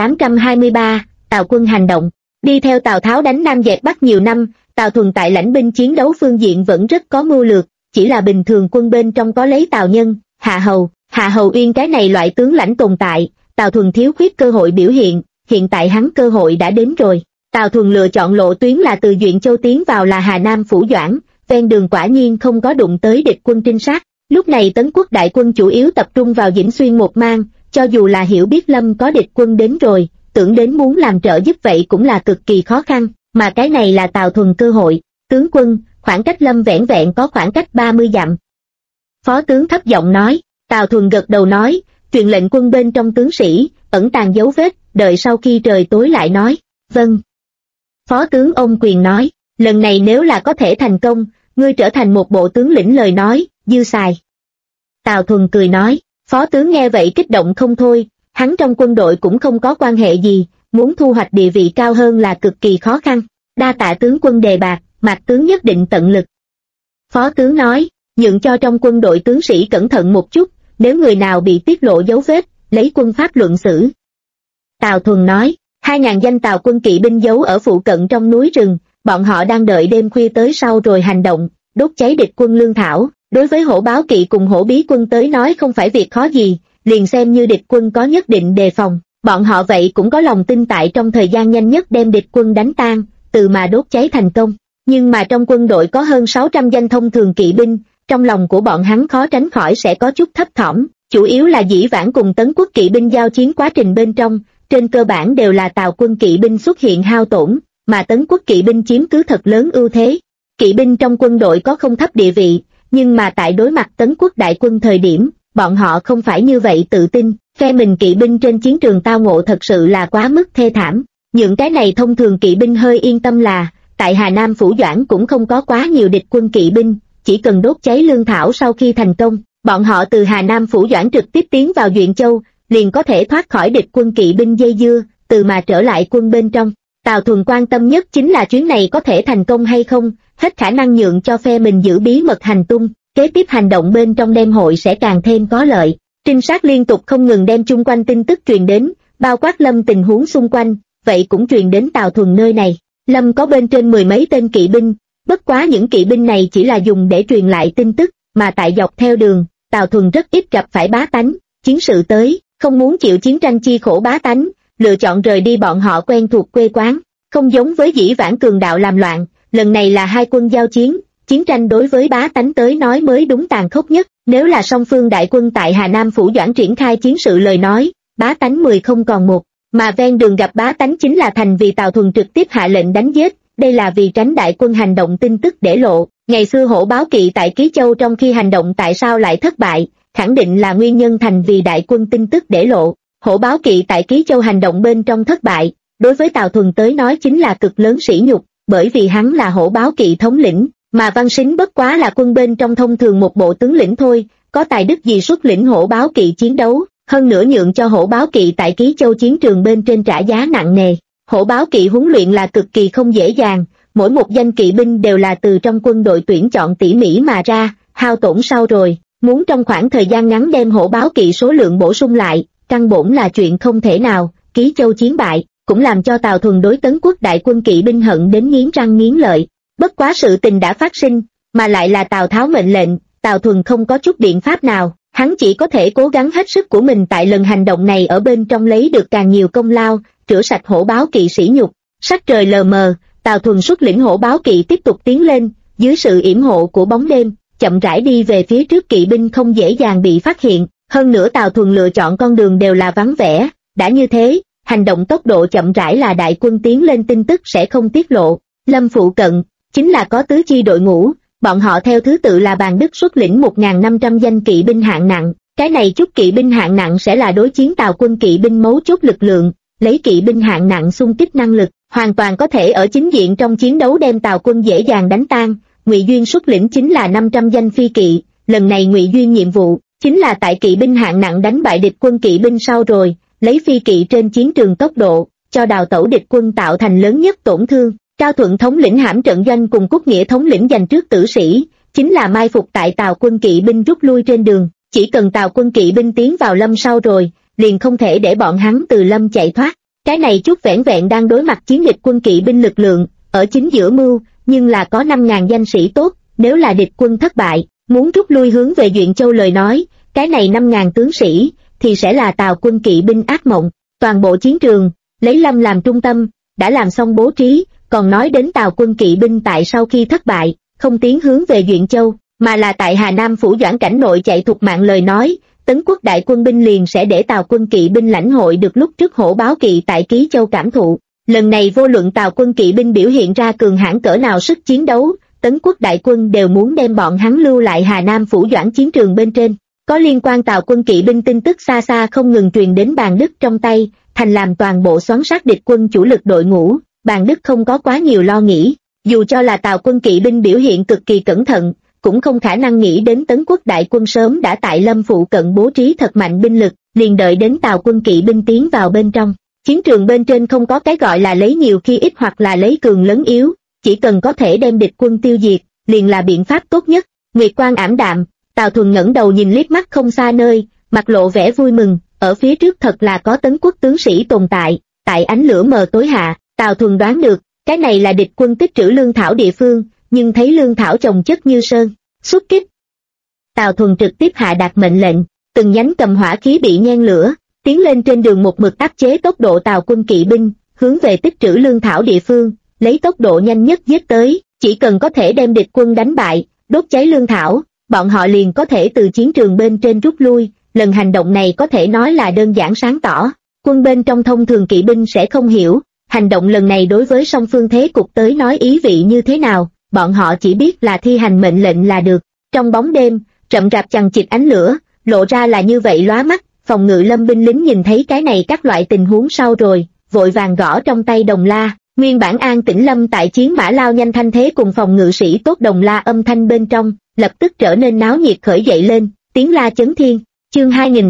2823, Tào quân hành động. Đi theo Tào Tháo đánh Nam dẹp Bắc nhiều năm, Tào Thuần tại lãnh binh chiến đấu phương diện vẫn rất có mưu lược, chỉ là bình thường quân bên trong có lấy Tào Nhân, Hạ Hầu Uyên cái này loại tướng lãnh tồn tại, Tào Thuần thiếu khuyết cơ hội biểu hiện, hiện tại hắn cơ hội đã đến rồi. Tào Thuần lựa chọn lộ tuyến là từ Duyện Châu tiến vào là Hà Nam Phủ Doãn, ven đường quả nhiên không có đụng tới địch quân trinh sát. Lúc này Tấn Quốc đại quân chủ yếu tập trung vào Dĩnh Xuyên một mang, cho dù là hiểu biết Lâm có địch quân đến rồi, tưởng đến muốn làm trợ giúp vậy cũng là cực kỳ khó khăn, mà cái này là Tào Thuần cơ hội. Tướng quân, khoảng cách Lâm vẻn vẹn có khoảng cách 30 dặm. Phó tướng thấp giọng nói. Tào Thuần gật đầu nói, truyền lệnh quân bên trong tướng sĩ, ẩn tàng dấu vết, đợi sau khi trời tối lại nói. Vâng. Phó tướng ôm quyền nói, lần này nếu là có thể thành công, ngươi trở thành một bộ tướng lĩnh lời nói, dư xài. Tào Thuần cười nói, phó tướng nghe vậy kích động không thôi, hắn trong quân đội cũng không có quan hệ gì, muốn thu hoạch địa vị cao hơn là cực kỳ khó khăn. Đa tạ tướng quân đề bạt, Mạc tướng nhất định tận lực. Phó tướng nói, nhượng cho trong quân đội tướng sĩ cẩn thận một chút, nếu người nào bị tiết lộ dấu vết, lấy quân pháp luận xử. Tào Thuần nói, 2.000 danh Tào quân kỵ binh giấu ở phụ cận trong núi rừng, bọn họ đang đợi đêm khuya tới sau rồi hành động, đốt cháy địch quân lương thảo. Đối với hổ báo kỵ cùng hổ bí quân tới nói không phải việc khó gì, liền xem như địch quân có nhất định đề phòng, bọn họ vậy cũng có lòng tin tại trong thời gian nhanh nhất đem địch quân đánh tan, từ mà đốt cháy thành công. Nhưng mà trong quân đội có hơn 600 danh thông thường kỵ binh, trong lòng của bọn hắn khó tránh khỏi sẽ có chút thấp thỏm, chủ yếu là Dĩ Vãng cùng Tấn Quốc kỵ binh giao chiến quá trình bên trong, trên cơ bản đều là Tào quân kỵ binh xuất hiện hao tổn, mà Tấn Quốc kỵ binh chiếm cứ thật lớn ưu thế. Kỵ binh trong quân đội có không thấp địa vị, nhưng mà tại đối mặt Tấn Quốc đại quân thời điểm, bọn họ không phải như vậy tự tin, phe mình kỵ binh trên chiến trường tao ngộ thật sự là quá mức thê thảm. Những cái này thông thường kỵ binh hơi yên tâm là, tại Hà Nam Phủ Doãn cũng không có quá nhiều địch quân kỵ binh, chỉ cần đốt cháy lương thảo sau khi thành công, bọn họ từ Hà Nam Phủ Doãn trực tiếp tiến vào Duyện Châu, liền có thể thoát khỏi địch quân kỵ binh dây dưa, từ mà trở lại quân bên trong. Tào Thuần quan tâm nhất chính là chuyến này có thể thành công hay không, hết khả năng nhượng cho phe mình giữ bí mật hành tung, kế tiếp hành động bên trong đêm hội sẽ càng thêm có lợi. Trinh sát liên tục không ngừng đem chung quanh tin tức truyền đến, bao quát Lâm tình huống xung quanh, vậy cũng truyền đến Tào Thuần nơi này. Lâm có bên trên 10 mấy tên kỵ binh, bất quá những kỵ binh này chỉ là dùng để truyền lại tin tức, mà tại dọc theo đường, Tào Thuần rất ít gặp phải bá tánh, chiến sự tới, không muốn chịu chiến tranh chi khổ bá tánh, lựa chọn rời đi bọn họ quen thuộc quê quán, không giống với Dĩ Vãng cường đạo làm loạn, lần này là hai quân giao chiến, chiến tranh đối với bá tánh tới nói mới đúng tàn khốc nhất, nếu là song phương đại quân tại Hà Nam Phủ Doãn triển khai chiến sự lời nói, bá tánh 10 không còn một, mà ven đường gặp bá tánh chính là thành vì Tào Thuần trực tiếp hạ lệnh đánh giết, đây là vì tránh đại quân hành động tin tức để lộ. Ngày xưa hổ báo kỵ tại Ký Châu trong khi hành động tại sao lại thất bại, khẳng định là nguyên nhân thành vì đại quân tin tức để lộ. Hổ báo kỵ tại Ký Châu hành động bên trong thất bại, đối với Tào Thuần tới nói chính là cực lớn sỉ nhục, bởi vì hắn là hổ báo kỵ thống lĩnh, mà Văn Sính bất quá là quân bên trong thông thường một bộ tướng lĩnh thôi, có tài đức gì xuất lĩnh hổ báo kỵ chiến đấu, hơn nữa nhượng cho hổ báo kỵ tại Ký Châu chiến trường bên trên trả giá nặng nề. Hổ báo kỵ huấn luyện là cực kỳ không dễ dàng, mỗi một danh kỵ binh đều là từ trong quân đội tuyển chọn tỉ mỉ mà ra, hao tổn sau rồi, muốn trong khoảng thời gian ngắn đem hổ báo kỵ số lượng bổ sung lại, căn bổn là chuyện không thể nào. Ký Châu chiến bại, cũng làm cho Tào Thuần đối Tấn Quốc đại quân kỵ binh hận đến nghiến răng nghiến lợi. Bất quá sự tình đã phát sinh, mà lại là Tào Tháo mệnh lệnh, Tào Thuần không có chút biện pháp nào, hắn chỉ có thể cố gắng hết sức của mình tại lần hành động này ở bên trong lấy được càng nhiều công lao, rửa sạch hổ báo kỵ sỉ nhục. Sắc trời lờ mờ, Tào Thuần xuất lĩnh hổ báo kỵ tiếp tục tiến lên, dưới sự yểm hộ của bóng đêm, chậm rãi đi về phía trước. Kỵ binh không dễ dàng bị phát hiện, hơn nữa Tào Thuần lựa chọn con đường đều là vắng vẻ, đã như thế, hành động tốc độ chậm rãi là đại quân tiến lên tin tức sẽ không tiết lộ. Lâm phụ cận, chính là có tứ chi đội ngũ, bọn họ theo thứ tự là Bàn Đức xuất lĩnh 1.500 danh kỵ binh hạng nặng, cái này chút kỵ binh hạng nặng sẽ là đối chiến Tào quân kỵ binh mấu chốt lực lượng, lấy kỵ binh hạng nặng xung kích năng lực, hoàn toàn có thể ở chính diện trong chiến đấu đem Tào quân dễ dàng đánh tan. Ngụy Duyên xuất lĩnh chính là 500 danh phi kỵ, lần này Ngụy Duyên nhiệm vụ chính là tại kỵ binh hạng nặng đánh bại địch quân kỵ binh sau rồi, lấy phi kỵ trên chiến trường tốc độ, cho đào tẩu địch quân tạo thành lớn nhất tổn thương. Cao Thuận thống lĩnh hãm trận doanh cùng Cúc Nghĩa thống lĩnh giành trước tử sĩ, chính là mai phục tại Tào quân kỵ binh rút lui trên đường, chỉ cần Tào quân kỵ binh tiến vào Lâm sau rồi, liền không thể để bọn hắn từ Lâm chạy thoát. Cái này chút vẻn vẹn đang đối mặt chiến địch quân kỵ binh lực lượng, ở chính giữa mưu, nhưng là có 5.000 danh sĩ tốt, nếu là địch quân thất bại, muốn rút lui hướng về Duyện Châu lời nói, cái này 5.000 tướng sĩ, thì sẽ là Tào quân kỵ binh ác mộng. Toàn bộ chiến trường, lấy Lâm làm trung tâm, đã làm xong bố trí, còn nói đến Tào quân kỵ binh tại sau khi thất bại, không tiến hướng về Duyện Châu, mà là tại Hà Nam Phủ Doãn cảnh nội chạy thục mạng lời nói, Tấn Quốc đại quân binh liền sẽ để Tào quân kỵ binh lãnh hội được lúc trước hổ báo kỵ tại Ký Châu cảm thụ. Lần này vô luận Tào quân kỵ binh biểu hiện ra cường hãn cỡ nào sức chiến đấu, Tấn quốc đại quân đều muốn đem bọn hắn lưu lại Hà Nam Phủ Doãn chiến trường bên trên. Có liên quan Tào quân kỵ binh tin tức xa xa không ngừng truyền đến Bàn Đức trong tay, thành làm toàn bộ xoắn sát địch quân chủ lực đội ngũ. Bàn Đức không có quá nhiều lo nghĩ, dù cho là Tào quân kỵ binh biểu hiện cực kỳ cẩn thận, cũng không khả năng nghĩ đến Tấn quốc đại quân sớm đã tại Lâm phụ cận bố trí thật mạnh binh lực, liền đợi đến Tào quân kỵ binh tiến vào bên trong. Chiến trường bên trên không có cái gọi là lấy nhiều khi ít hoặc là lấy cường lấn yếu, chỉ cần có thể đem địch quân tiêu diệt, liền là biện pháp tốt nhất. Nguyệt quang ảm đạm, Tào Thuần ngẩng đầu nhìn liếc mắt không xa nơi, mặt lộ vẻ vui mừng, ở phía trước thật là có Tấn quốc tướng sĩ tồn tại. Tại ánh lửa mờ tối hạ, Tào Thuần đoán được, cái này là địch quân tích trữ lương thảo địa phương, nhưng thấy lương thảo chồng chất như sơn. Xuất kích. Tào Thuần trực tiếp hạ đạt mệnh lệnh, từng nhánh cầm hỏa khí bị nhen lửa, tiến lên trên đường một mực áp chế tốc độ Tào quân kỵ binh, hướng về tích trữ lương thảo địa phương, lấy tốc độ nhanh nhất giết tới, chỉ cần có thể đem địch quân đánh bại, đốt cháy lương thảo, bọn họ liền có thể từ chiến trường bên trên rút lui. Lần hành động này có thể nói là đơn giản sáng tỏ, quân bên trong thông thường kỵ binh sẽ không hiểu, hành động lần này đối với song phương thế cục tới nói ý vị như thế nào, bọn họ chỉ biết là thi hành mệnh lệnh là được. Trong bóng đêm, rậm rạp chằng chịt ánh lửa, lộ ra là như vậy lóa mắt. Phòng ngự lâm binh lính nhìn thấy cái này các loại tình huống sau rồi, vội vàng gõ trong tay đồng la. Nguyên bản an tĩnh lâm tại chiến mã lao nhanh thanh thế cùng phòng ngự sĩ tốt đồng la âm thanh bên trong, lập tức trở nên náo nhiệt khởi dậy lên, tiếng la chấn thiên. Chương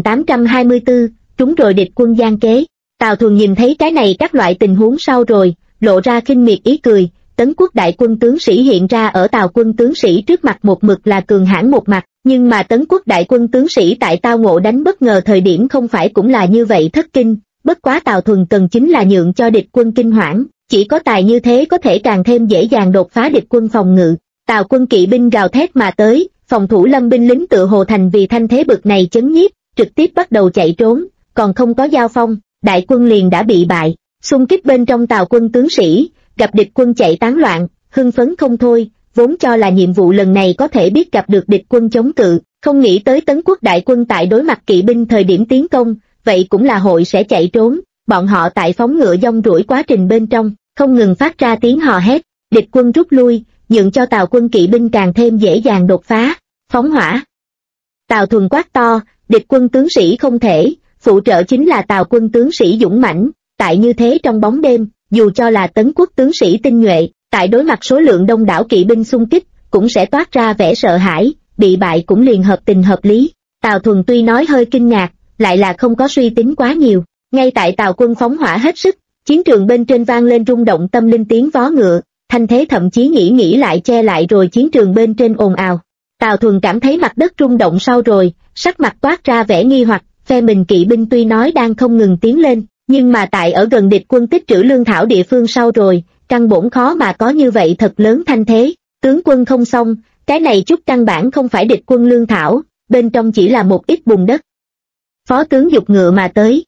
2824, trúng rồi địch quân gian kế. Tào Thuần nhìn thấy cái này các loại tình huống sau rồi, lộ ra khinh miệt ý cười. Tấn quốc đại quân tướng sĩ hiện ra ở Tào quân tướng sĩ trước mặt một mực là cường hãn một mặt, nhưng mà Tấn quốc đại quân tướng sĩ tại tao ngộ đánh bất ngờ thời điểm không phải cũng là như vậy thất kinh. Bất quá Tào Thuần cần chính là nhượng cho địch quân kinh hoảng, chỉ có tài như thế có thể càng thêm dễ dàng đột phá địch quân phòng ngự. Tào quân kỵ binh gào thét mà tới, phòng thủ lâm binh lính tự hồ thành vì thanh thế bực này chấn nhiếp, trực tiếp bắt đầu chạy trốn, còn không có giao phong, đại quân liền đã bị bại. Xung kích bên trong Tào quân tướng sĩ, gặp địch quân chạy tán loạn, hưng phấn không thôi, vốn cho là nhiệm vụ lần này có thể biết gặp được địch quân chống cự, không nghĩ tới Tấn quốc đại quân tại đối mặt kỵ binh thời điểm tiến công, vậy cũng là hội sẽ chạy trốn. Bọn họ tại phóng ngựa dong ruổi quá trình bên trong, không ngừng phát ra tiếng hò hét, địch quân rút lui, nhượng cho Tào quân kỵ binh càng thêm dễ dàng đột phá. Phóng hỏa. Tào Thuần quát to, địch quân tướng sĩ không thể, phụ trợ chính là Tào quân tướng sĩ dũng mãnh. Tại như thế trong bóng đêm, dù cho là Tấn quốc tướng sĩ tinh nhuệ, tại đối mặt số lượng đông đảo kỵ binh xung kích, cũng sẽ toát ra vẻ sợ hãi, bị bại cũng liền hợp tình hợp lý. Tào Thuần tuy nói hơi kinh ngạc, lại là không có suy tính quá nhiều. Ngay tại Tào quân phóng hỏa hết sức, chiến trường bên trên vang lên rung động tâm linh tiếng vó ngựa, thanh thế thậm chí nghĩ lại che lại rồi chiến trường bên trên ồn ào. Tào Thuần cảm thấy mặt đất rung động sau rồi, sắc mặt toát ra vẻ nghi hoặc, phe mình kỵ binh tuy nói đang không ngừng tiến lên, nhưng mà tại ở gần địch quân tích trữ lương thảo địa phương sau rồi, căn bổn khó mà có như vậy thật lớn thanh thế. Tướng quân không xong, cái này chút căn bản không phải địch quân lương thảo, bên trong chỉ là một ít bùn đất. Phó tướng giục ngựa mà tới,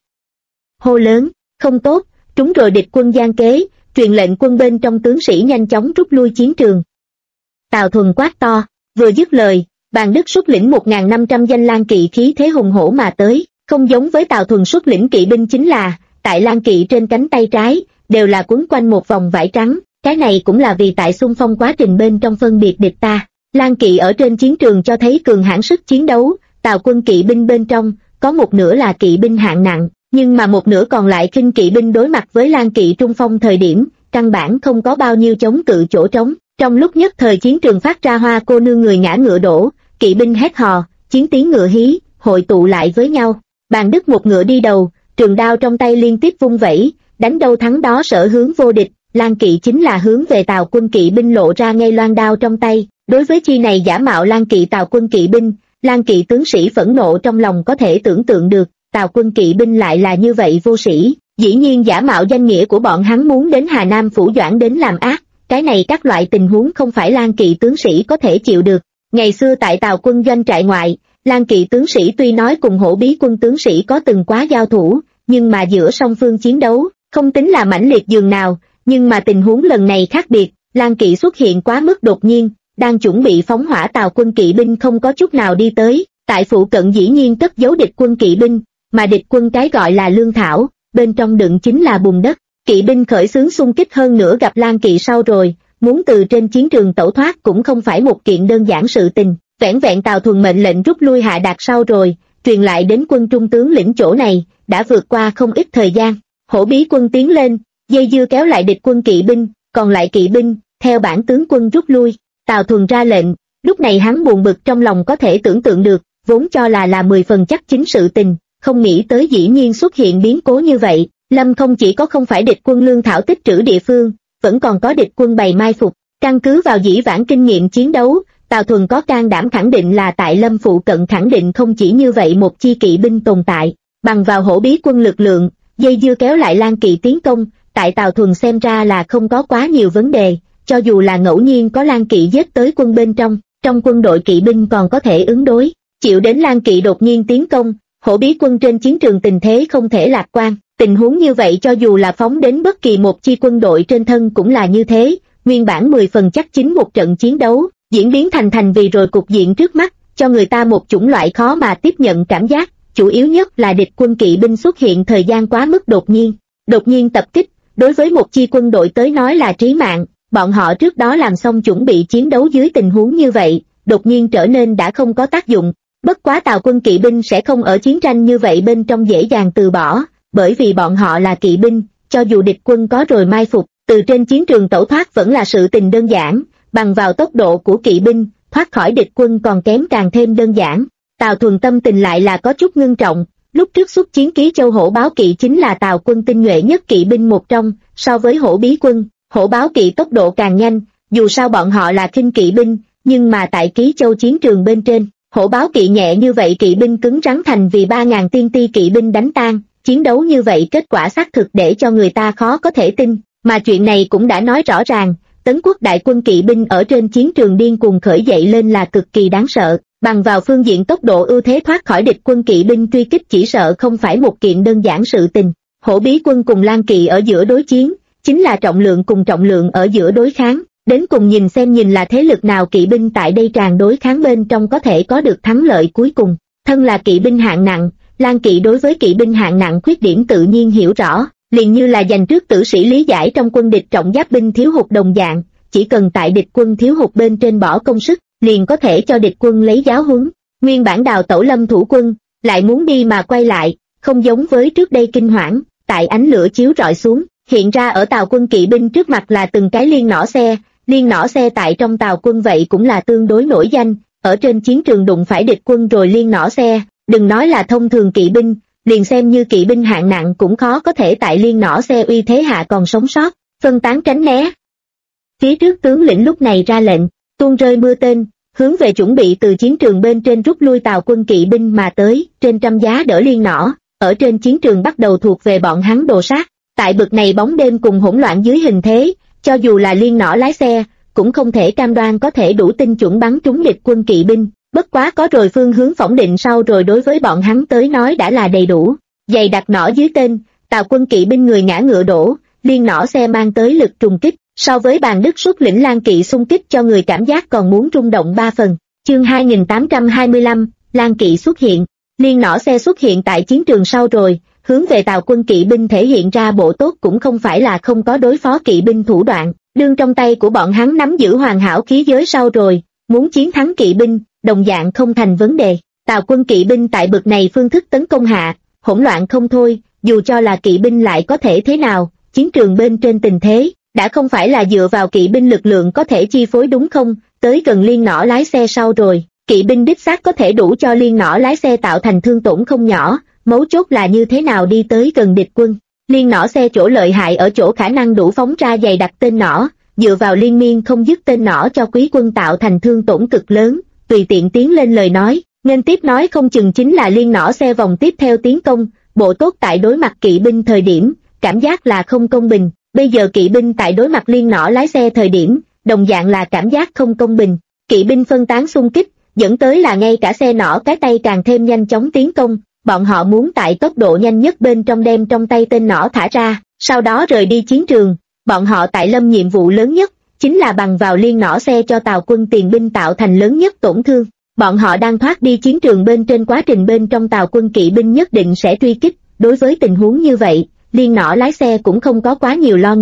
hô lớn, không tốt, trúng rồi địch quân gian kế, truyền lệnh quân bên trong tướng sĩ nhanh chóng rút lui chiến trường. Tào Thuần quát to, vừa dứt lời, Bàn Đức xuất lĩnh 1.500 danh lang kỵ khí thế hùng hổ mà tới, không giống với Tào Thuần xuất lĩnh kỵ binh chính là, tại lang kỵ trên cánh tay trái, đều là quấn quanh một vòng vải trắng, cái này cũng là vì tại xung phong quá trình bên trong phân biệt địch ta. Lang kỵ ở trên chiến trường cho thấy cường hãn sức chiến đấu, Tào quân kỵ binh bên trong, có một nửa là kỵ binh hạng nặng, nhưng mà một nửa còn lại khinh kỵ binh đối mặt với lang kỵ trung phong thời điểm, căn bản không có bao nhiêu chống cự chỗ trống. Trong lúc nhất thời chiến trường phát ra hoa cô nương người ngã ngựa đổ, kỵ binh hét hò, chiến tiếng ngựa hí, hội tụ lại với nhau. Bàn Đức một ngựa đi đầu, trường đao trong tay liên tiếp vung vẩy, đánh đâu thắng đó sở hướng vô địch. Lang kỵ chính là hướng về Tào quân kỵ binh lộ ra ngay loan đao trong tay. Đối với chi này giả mạo lang kỵ Tào quân kỵ binh, lang kỵ tướng sĩ phẫn nộ trong lòng có thể tưởng tượng được. Tào quân kỵ binh lại là như vậy vô sĩ, dĩ nhiên giả mạo danh nghĩa của bọn hắn muốn đến Hà Nam Phủ Doãn đến làm ác. Cái này các loại tình huống không phải lang kỵ tướng sĩ có thể chịu được. Ngày xưa tại Tào quân doanh trại ngoại, lang kỵ tướng sĩ tuy nói cùng hổ bí quân tướng sĩ có từng quá giao thủ, nhưng mà giữa song phương chiến đấu, không tính là mãnh liệt dường nào, nhưng mà tình huống lần này khác biệt, lang kỵ xuất hiện quá mức đột nhiên, đang chuẩn bị phóng hỏa Tào quân kỵ binh không có chút nào đi tới, tại phụ cận dĩ nhiên cất giấu địch quân kỵ binh, mà địch quân cái gọi là lương thảo, bên trong đựng chính là bùn đất. Kỵ binh khởi xướng xung kích hơn nữa gặp lang kỵ sau rồi, muốn từ trên chiến trường tẩu thoát cũng không phải một kiện đơn giản sự tình. Vẻn vẹn Tào Thuần mệnh lệnh rút lui Hạ Đạt sau rồi, truyền lại đến quân trung tướng lĩnh chỗ này, đã vượt qua không ít thời gian. Hổ Bí quân tiến lên, dây dưa kéo lại địch quân kỵ binh, còn lại kỵ binh, theo bản tướng quân rút lui. Tào Thuần ra lệnh, lúc này hắn buồn bực trong lòng có thể tưởng tượng được, vốn cho là 10 phần chắc chính sự tình, không nghĩ tới dĩ nhiên xuất hiện biến cố như vậy. Lâm không chỉ có không phải địch quân lương thảo tích trữ địa phương, vẫn còn có địch quân bày mai phục. Căn cứ vào dĩ vãng kinh nghiệm chiến đấu, Tào Thuần có can đảm khẳng định là tại Lâm phụ cận khẳng định không chỉ như vậy một chi kỵ binh tồn tại. Bằng vào Hổ Bí quân lực lượng, dây dưa kéo lại Lan kỵ tiến công, tại Tào Thuần xem ra là không có quá nhiều vấn đề, cho dù là ngẫu nhiên có Lan kỵ giết tới quân bên trong quân đội kỵ binh còn có thể ứng đối. Chịu đến Lan kỵ đột nhiên tiến công, Hổ Bí quân trên chiến trường tình thế không thể lạc quan. Tình huống như vậy cho dù là phóng đến bất kỳ một chi quân đội trên thân cũng là như thế, nguyên bản 10 phần chắc chính một trận chiến đấu, diễn biến thành vì rồi cục diện trước mắt, cho người ta một chủng loại khó mà tiếp nhận cảm giác, chủ yếu nhất là địch quân kỵ binh xuất hiện thời gian quá mức đột nhiên tập kích, đối với một chi quân đội tới nói là trí mạng, bọn họ trước đó làm xong chuẩn bị chiến đấu dưới tình huống như vậy, đột nhiên trở nên đã không có tác dụng. Bất quá Tào quân kỵ binh sẽ không ở chiến tranh như vậy bên trong dễ dàng từ bỏ, bởi vì bọn họ là kỵ binh, cho dù địch quân có rồi mai phục, từ trên chiến trường tẩu thoát vẫn là sự tình đơn giản, bằng vào tốc độ của kỵ binh, thoát khỏi địch quân còn kém càng thêm đơn giản. Tào Thuần tâm tình lại là có chút ngưng trọng, lúc trước xuất chiến Ký Châu Hổ Báo kỵ chính là Tào quân tinh nhuệ nhất kỵ binh một trong, so với Hổ Bí quân, Hổ Báo kỵ tốc độ càng nhanh, dù sao bọn họ là khinh kỵ binh, nhưng mà tại Ký Châu chiến trường bên trên, Hổ Báo kỵ nhẹ như vậy kỵ binh cứng rắn thành vì 3.000 tiên ti kỵ binh đánh tan, chiến đấu như vậy kết quả xác thực để cho người ta khó có thể tin, mà chuyện này cũng đã nói rõ ràng, Tấn Quốc đại quân kỵ binh ở trên chiến trường điên cuồng khởi dậy lên là cực kỳ đáng sợ, bằng vào phương diện tốc độ ưu thế thoát khỏi địch quân kỵ binh truy kích chỉ sợ không phải một kiện đơn giản sự tình. Hổ Bí quân cùng Lan kỵ ở giữa đối chiến, chính là trọng lượng cùng trọng lượng ở giữa đối kháng, đến cùng nhìn là thế lực nào kỵ binh tại đây tràn đối kháng bên trong có thể có được thắng lợi cuối cùng. Thân là kỵ binh hạng nặng, Lan kỵ đối với kỵ binh hạng nặng khuyết điểm tự nhiên hiểu rõ, liền như là dành trước tử sĩ lý giải trong quân địch trọng giáp binh thiếu hụt đồng dạng, chỉ cần tại địch quân thiếu hụt bên trên bỏ công sức, liền có thể cho địch quân lấy giáo huấn. Nguyên bản đào tẩu Lâm thủ quân, lại muốn đi mà quay lại, không giống với trước đây kinh hoảng, tại ánh lửa chiếu rọi xuống, hiện ra ở Tào quân kỵ binh trước mặt là từng cái liên nỏ xe tại trong Tào quân vậy cũng là tương đối nổi danh, ở trên chiến trường đụng phải địch quân rồi liên nỏ xe, đừng nói là thông thường kỵ binh, liền xem như kỵ binh hạng nặng cũng khó có thể tại liên nỏ xe uy thế hạ còn sống sót, phân tán tránh né. Phía trước tướng lĩnh lúc này ra lệnh, tuôn rơi mưa tên, hướng về chuẩn bị từ chiến trường bên trên rút lui Tào quân kỵ binh mà tới, trên trăm giá đỡ liên nỏ, ở trên chiến trường bắt đầu thuộc về bọn hắn đồ sát. Tại bực này bóng đêm cùng hỗn loạn dưới hình thế, cho dù là liên nỏ lái xe, cũng không thể cam đoan có thể đủ tinh chuẩn bắn trúng địch quân kỵ binh, bất quá có rồi phương hướng phỏng định sau rồi đối với bọn hắn tới nói đã là đầy đủ. Dày đặt nỏ dưới tên, Tào quân kỵ binh người ngã ngựa đổ, liên nỏ xe mang tới lực trùng kích, so với Bàn Đức xuất lĩnh Lan kỵ xung kích cho người cảm giác còn muốn rung động 3 phần. Chương 2825, Lan kỵ xuất hiện, liên nỏ xe xuất hiện tại chiến trường sau rồi, hướng về Tào quân kỵ binh thể hiện ra bộ tốt cũng không phải là không có đối phó kỵ binh thủ đoạn, đương trong tay của bọn hắn nắm giữ hoàn hảo khí giới sau rồi, muốn chiến thắng kỵ binh, đồng dạng không thành vấn đề. Tào quân kỵ binh tại bực này phương thức tấn công hạ, hỗn loạn không thôi, dù cho là kỵ binh lại có thể thế nào, chiến trường bên trên tình thế, đã không phải là dựa vào kỵ binh lực lượng có thể chi phối đúng không, tới gần liên nỏ lái xe sau rồi, kỵ binh đích xác có thể đủ cho liên nỏ lái xe tạo thành thương tổn không nhỏ, mấu chốt là như thế nào đi tới gần địch quân. Liên nỏ xe chỗ lợi hại ở chỗ khả năng đủ phóng ra dày đặc tên nỏ, dựa vào liên miên không dứt tên nỏ cho quý quân tạo thành thương tổn cực lớn, tùy tiện tiến lên lời nói, nên tiếp nói không chừng chính là liên nỏ xe vòng tiếp theo tiến công, bộ tốt tại đối mặt kỵ binh thời điểm, cảm giác là không công bình, bây giờ kỵ binh tại đối mặt liên nỏ lái xe thời điểm, đồng dạng là cảm giác không công bình, kỵ binh phân tán xung kích, dẫn tới là ngay cả xe nỏ cái tay càng thêm nhanh chóng tiến công, bọn họ muốn tại tốc độ nhanh nhất bên trong đem trong tay tên nỏ thả ra, sau đó rời đi chiến trường, bọn họ tại Lâm nhiệm vụ lớn nhất, chính là bằng vào liên nỏ xe cho Tào quân tiền binh tạo thành lớn nhất tổn thương. Bọn họ đang thoát đi chiến trường bên trên quá trình bên trong Tào quân kỵ binh nhất định sẽ truy kích, đối với tình huống như vậy, liên nỏ lái xe cũng không có quá nhiều lo nghĩ,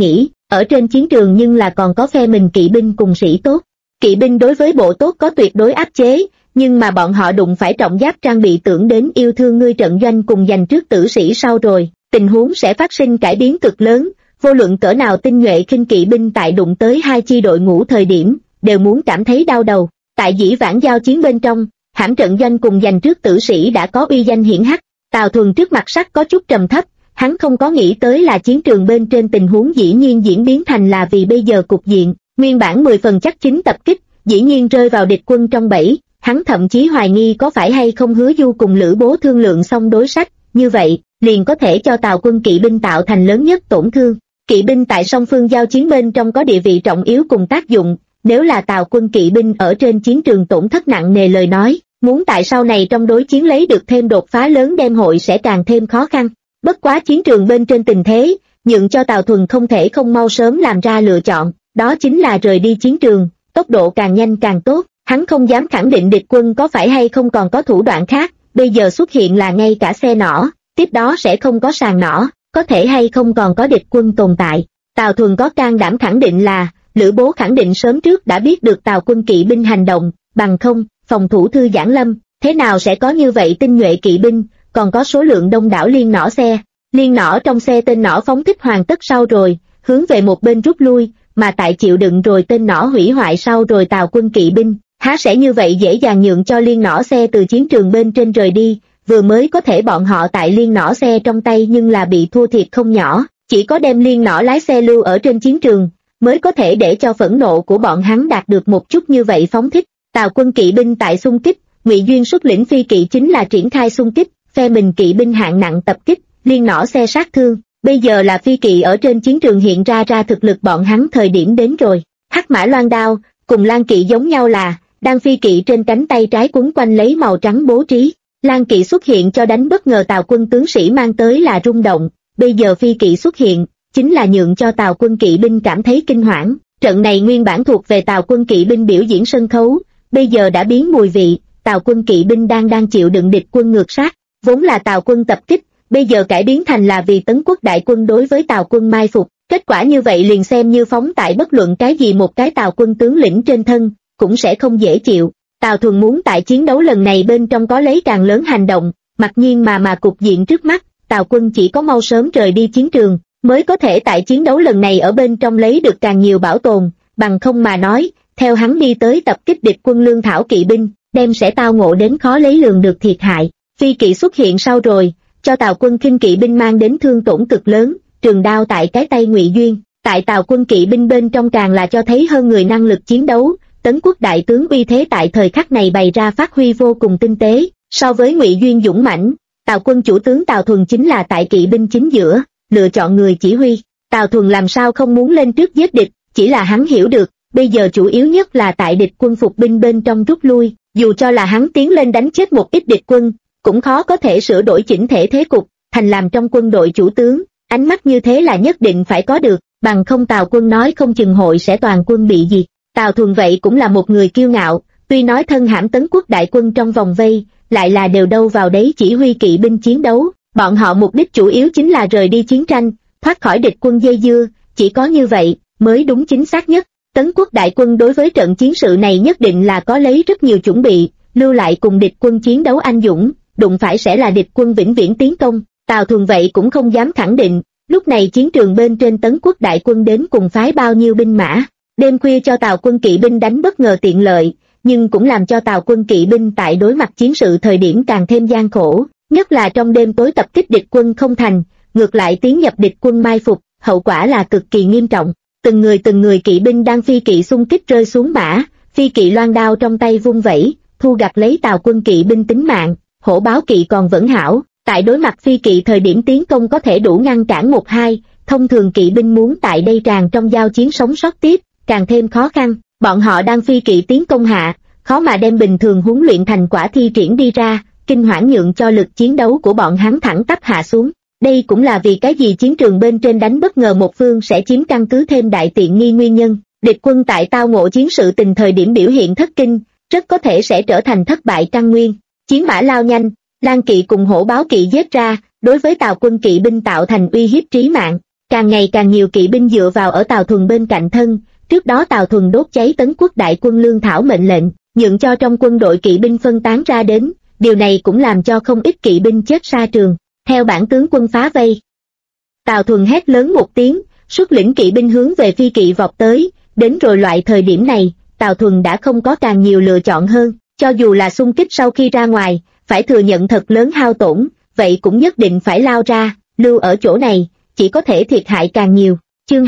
ở trên chiến trường nhưng là còn có phe mình kỵ binh cùng sĩ tốt. Kỵ binh đối với bộ tốt có tuyệt đối áp chế, nhưng mà bọn họ đụng phải trọng giáp trang bị tưởng đến yêu thương ngươi trận doanh cùng giành trước tử sĩ sau rồi, tình huống sẽ phát sinh cải biến cực lớn, vô luận cỡ nào tinh nhuệ khinh kỵ binh tại đụng tới hai chi đội ngũ thời điểm, đều muốn cảm thấy đau đầu. Tại dĩ vãng giao chiến bên trong, hãm trận doanh cùng giành trước tử sĩ đã có uy danh hiển hách. Tào Thuần trước mặt sắc có chút trầm thấp, hắn không có nghĩ tới là chiến trường bên trên tình huống dĩ nhiên diễn biến thành là vì bây giờ cục diện, nguyên bản 10 phần chắc chính tập kích, dĩ nhiên rơi vào địch quân trong bẫy, hắn thậm chí hoài nghi có phải hay không Hứa Du cùng Lữ Bố thương lượng xong đối sách, như vậy, liền có thể cho Tào quân kỵ binh tạo thành lớn nhất tổn thương. Kỵ binh tại song phương giao chiến bên trong có địa vị trọng yếu cùng tác dụng, nếu là Tào quân kỵ binh ở trên chiến trường tổn thất nặng nề lời nói, muốn tại sau này trong đối chiến lấy được thêm đột phá lớn đem hội sẽ càng thêm khó khăn. Bất quá chiến trường bên trên tình thế, nhượng cho Tào Thuần không thể không mau sớm làm ra lựa chọn, đó chính là rời đi chiến trường, tốc độ càng nhanh càng tốt. Hắn không dám khẳng định địch quân có phải hay không còn có thủ đoạn khác, bây giờ xuất hiện là ngay cả xe nỏ, tiếp đó sẽ không có sàn nỏ, có thể hay không còn có địch quân tồn tại. Tào Thuần có can đảm khẳng định là, Lữ Bố khẳng định sớm trước đã biết được Tào quân kỵ binh hành động, bằng không, phòng thủ thư giãn lâm, thế nào sẽ có như vậy tinh nhuệ kỵ binh, còn có số lượng đông đảo liên nỏ xe. Liên nỏ trong xe tên nỏ phóng thích hoàn tất sau rồi, hướng về một bên rút lui, mà tại chịu đựng rồi tên nỏ hủy hoại sau rồi Tào quân kỵ binh, há sẽ như vậy dễ dàng nhượng cho liên nỏ xe từ chiến trường bên trên rời đi, vừa mới có thể bọn họ tại liên nỏ xe trong tay nhưng là bị thua thiệt không nhỏ, chỉ có đem liên nỏ lái xe lưu ở trên chiến trường, mới có thể để cho phẫn nộ của bọn hắn đạt được một chút như vậy phóng thích. Tào quân kỵ binh tại xung kích, Ngụy Duyên xuất lĩnh phi kỵ chính là triển khai xung kích, phe mình kỵ binh hạng nặng tập kích, liên nỏ xe sát thương, bây giờ là phi kỵ ở trên chiến trường hiện ra thực lực bọn hắn thời điểm đến rồi. Hắc mã loan đao, cùng Lan kỵ giống nhau là, đang phi kỵ trên cánh tay trái quấn quanh lấy màu trắng bố trí. Lan kỵ xuất hiện cho đánh bất ngờ Tào quân tướng sĩ mang tới là rung động, bây giờ phi kỵ xuất hiện, chính là nhượng cho Tào quân kỵ binh cảm thấy kinh hoảng. Trận này nguyên bản thuộc về Tào quân kỵ binh biểu diễn sân khấu, bây giờ đã biến mùi vị, Tào quân kỵ binh đang chịu đựng địch quân ngược sát, vốn là Tào quân tập kích, bây giờ cải biến thành là vì Tấn quốc đại quân đối với Tào quân mai phục, kết quả như vậy liền xem như phóng tại bất luận cái gì một cái Tào quân tướng lĩnh trên thân, cũng sẽ không dễ chịu. Tào Thuần muốn tại chiến đấu lần này bên trong có lấy càng lớn hành động, mặc nhiên mà cục diện trước mắt, Tào quân chỉ có mau sớm rời đi chiến trường, mới có thể tại chiến đấu lần này ở bên trong lấy được càng nhiều bảo tồn, bằng không mà nói, theo hắn đi tới tập kích địch quân lương thảo kỵ binh, đem sẽ tao ngộ đến khó lấy lường được thiệt hại. Phi kỵ xuất hiện sau rồi, cho Tào quân khinh kỵ binh mang đến thương tổn cực lớn, trường đao tại cái tay Ngụy Duyên, tại Tào quân kỵ binh bên trong càng là cho thấy hơn người năng lực chiến đấu, Tấn quốc đại tướng uy thế tại thời khắc này bày ra phát huy vô cùng tinh tế, so với Ngụy Duyên dũng mãnh, Tào quân chủ tướng Tào Thuần chính là tại kỵ binh chính giữa, lựa chọn người chỉ huy. Tào Thuần làm sao không muốn lên trước giết địch, chỉ là hắn hiểu được, bây giờ chủ yếu nhất là tại địch quân phục binh bên trong rút lui, dù cho là hắn tiến lên đánh chết một ít địch quân, cũng khó có thể sửa đổi chỉnh thể thế cục, thành làm trong quân đội chủ tướng, ánh mắt như thế là nhất định phải có được, bằng không Tào quân nói không chừng hội sẽ toàn quân bị diệt. Tào Thuần vậy cũng là một người kiêu ngạo, tuy nói thân hãm Tấn quốc đại quân trong vòng vây, lại là đều đâu vào đấy chỉ huy kỵ binh chiến đấu, bọn họ mục đích chủ yếu chính là rời đi chiến tranh, thoát khỏi địch quân dây dưa, chỉ có như vậy, mới đúng chính xác nhất. Tấn quốc đại quân đối với trận chiến sự này nhất định là có lấy rất nhiều chuẩn bị, lưu lại cùng địch quân chiến đấu anh dũng, đụng phải sẽ là địch quân vĩnh viễn tiến công. Tào Thuần vậy cũng không dám khẳng định, lúc này chiến trường bên trên Tấn quốc đại quân đến cùng phái bao nhiêu binh mã. Đêm khuya cho Tào quân kỵ binh đánh bất ngờ tiện lợi, nhưng cũng làm cho Tào quân kỵ binh tại đối mặt chiến sự thời điểm càng thêm gian khổ, nhất là trong đêm tối tập kích địch quân không thành, ngược lại tiến nhập địch quân mai phục, hậu quả là cực kỳ nghiêm trọng. Từng người kỵ binh đang phi kỵ xung kích rơi xuống mã, phi kỵ loan đao trong tay vung vẩy, thu gặt lấy Tào quân kỵ binh tính mạng, hổ báo kỵ còn vẫn hảo, tại đối mặt phi kỵ thời điểm tiến công có thể đủ ngăn cản 1-2, thông thường kỵ binh muốn tại đây tràn trong giao chiến sống sót tiếp, càng thêm khó khăn, bọn họ đang phi kỵ tiến công hạ, khó mà đem bình thường huấn luyện thành quả thi triển đi ra, kinh hoảng nhượng cho lực chiến đấu của bọn hắn thẳng tắp hạ xuống. Đây cũng là vì cái gì chiến trường bên trên đánh bất ngờ một phương sẽ chiếm căn cứ thêm đại tiện nghi nguyên nhân. Địch quân tại tao ngộ chiến sự tình thời điểm biểu hiện thất kinh, rất có thể sẽ trở thành thất bại căn nguyên. Chiến mã lao nhanh, Lan kỵ cùng hổ báo kỵ giết ra, đối với Tào quân kỵ binh tạo thành uy hiếp trí mạng. càng ngày càng nhiều kỵ binh dựa vào ở Tào Thuần bên cạnh thân. Trước đó Tào Thuần đốt cháy Tấn Quốc đại quân lương thảo mệnh lệnh, nhượng cho trong quân đội kỵ binh phân tán ra đến, điều này cũng làm cho không ít kỵ binh chết sa trường. Theo bản tướng quân phá vây, Tào Thuần hét lớn một tiếng, xuất lĩnh kỵ binh hướng về Phi Kỵ vọt tới. Đến rồi loại thời điểm này, Tào Thuần đã không có càng nhiều lựa chọn hơn, cho dù là xung kích sau khi ra ngoài, phải thừa nhận thật lớn hao tổn, vậy cũng nhất định phải lao ra, lưu ở chỗ này, chỉ có thể thiệt hại càng nhiều. Chương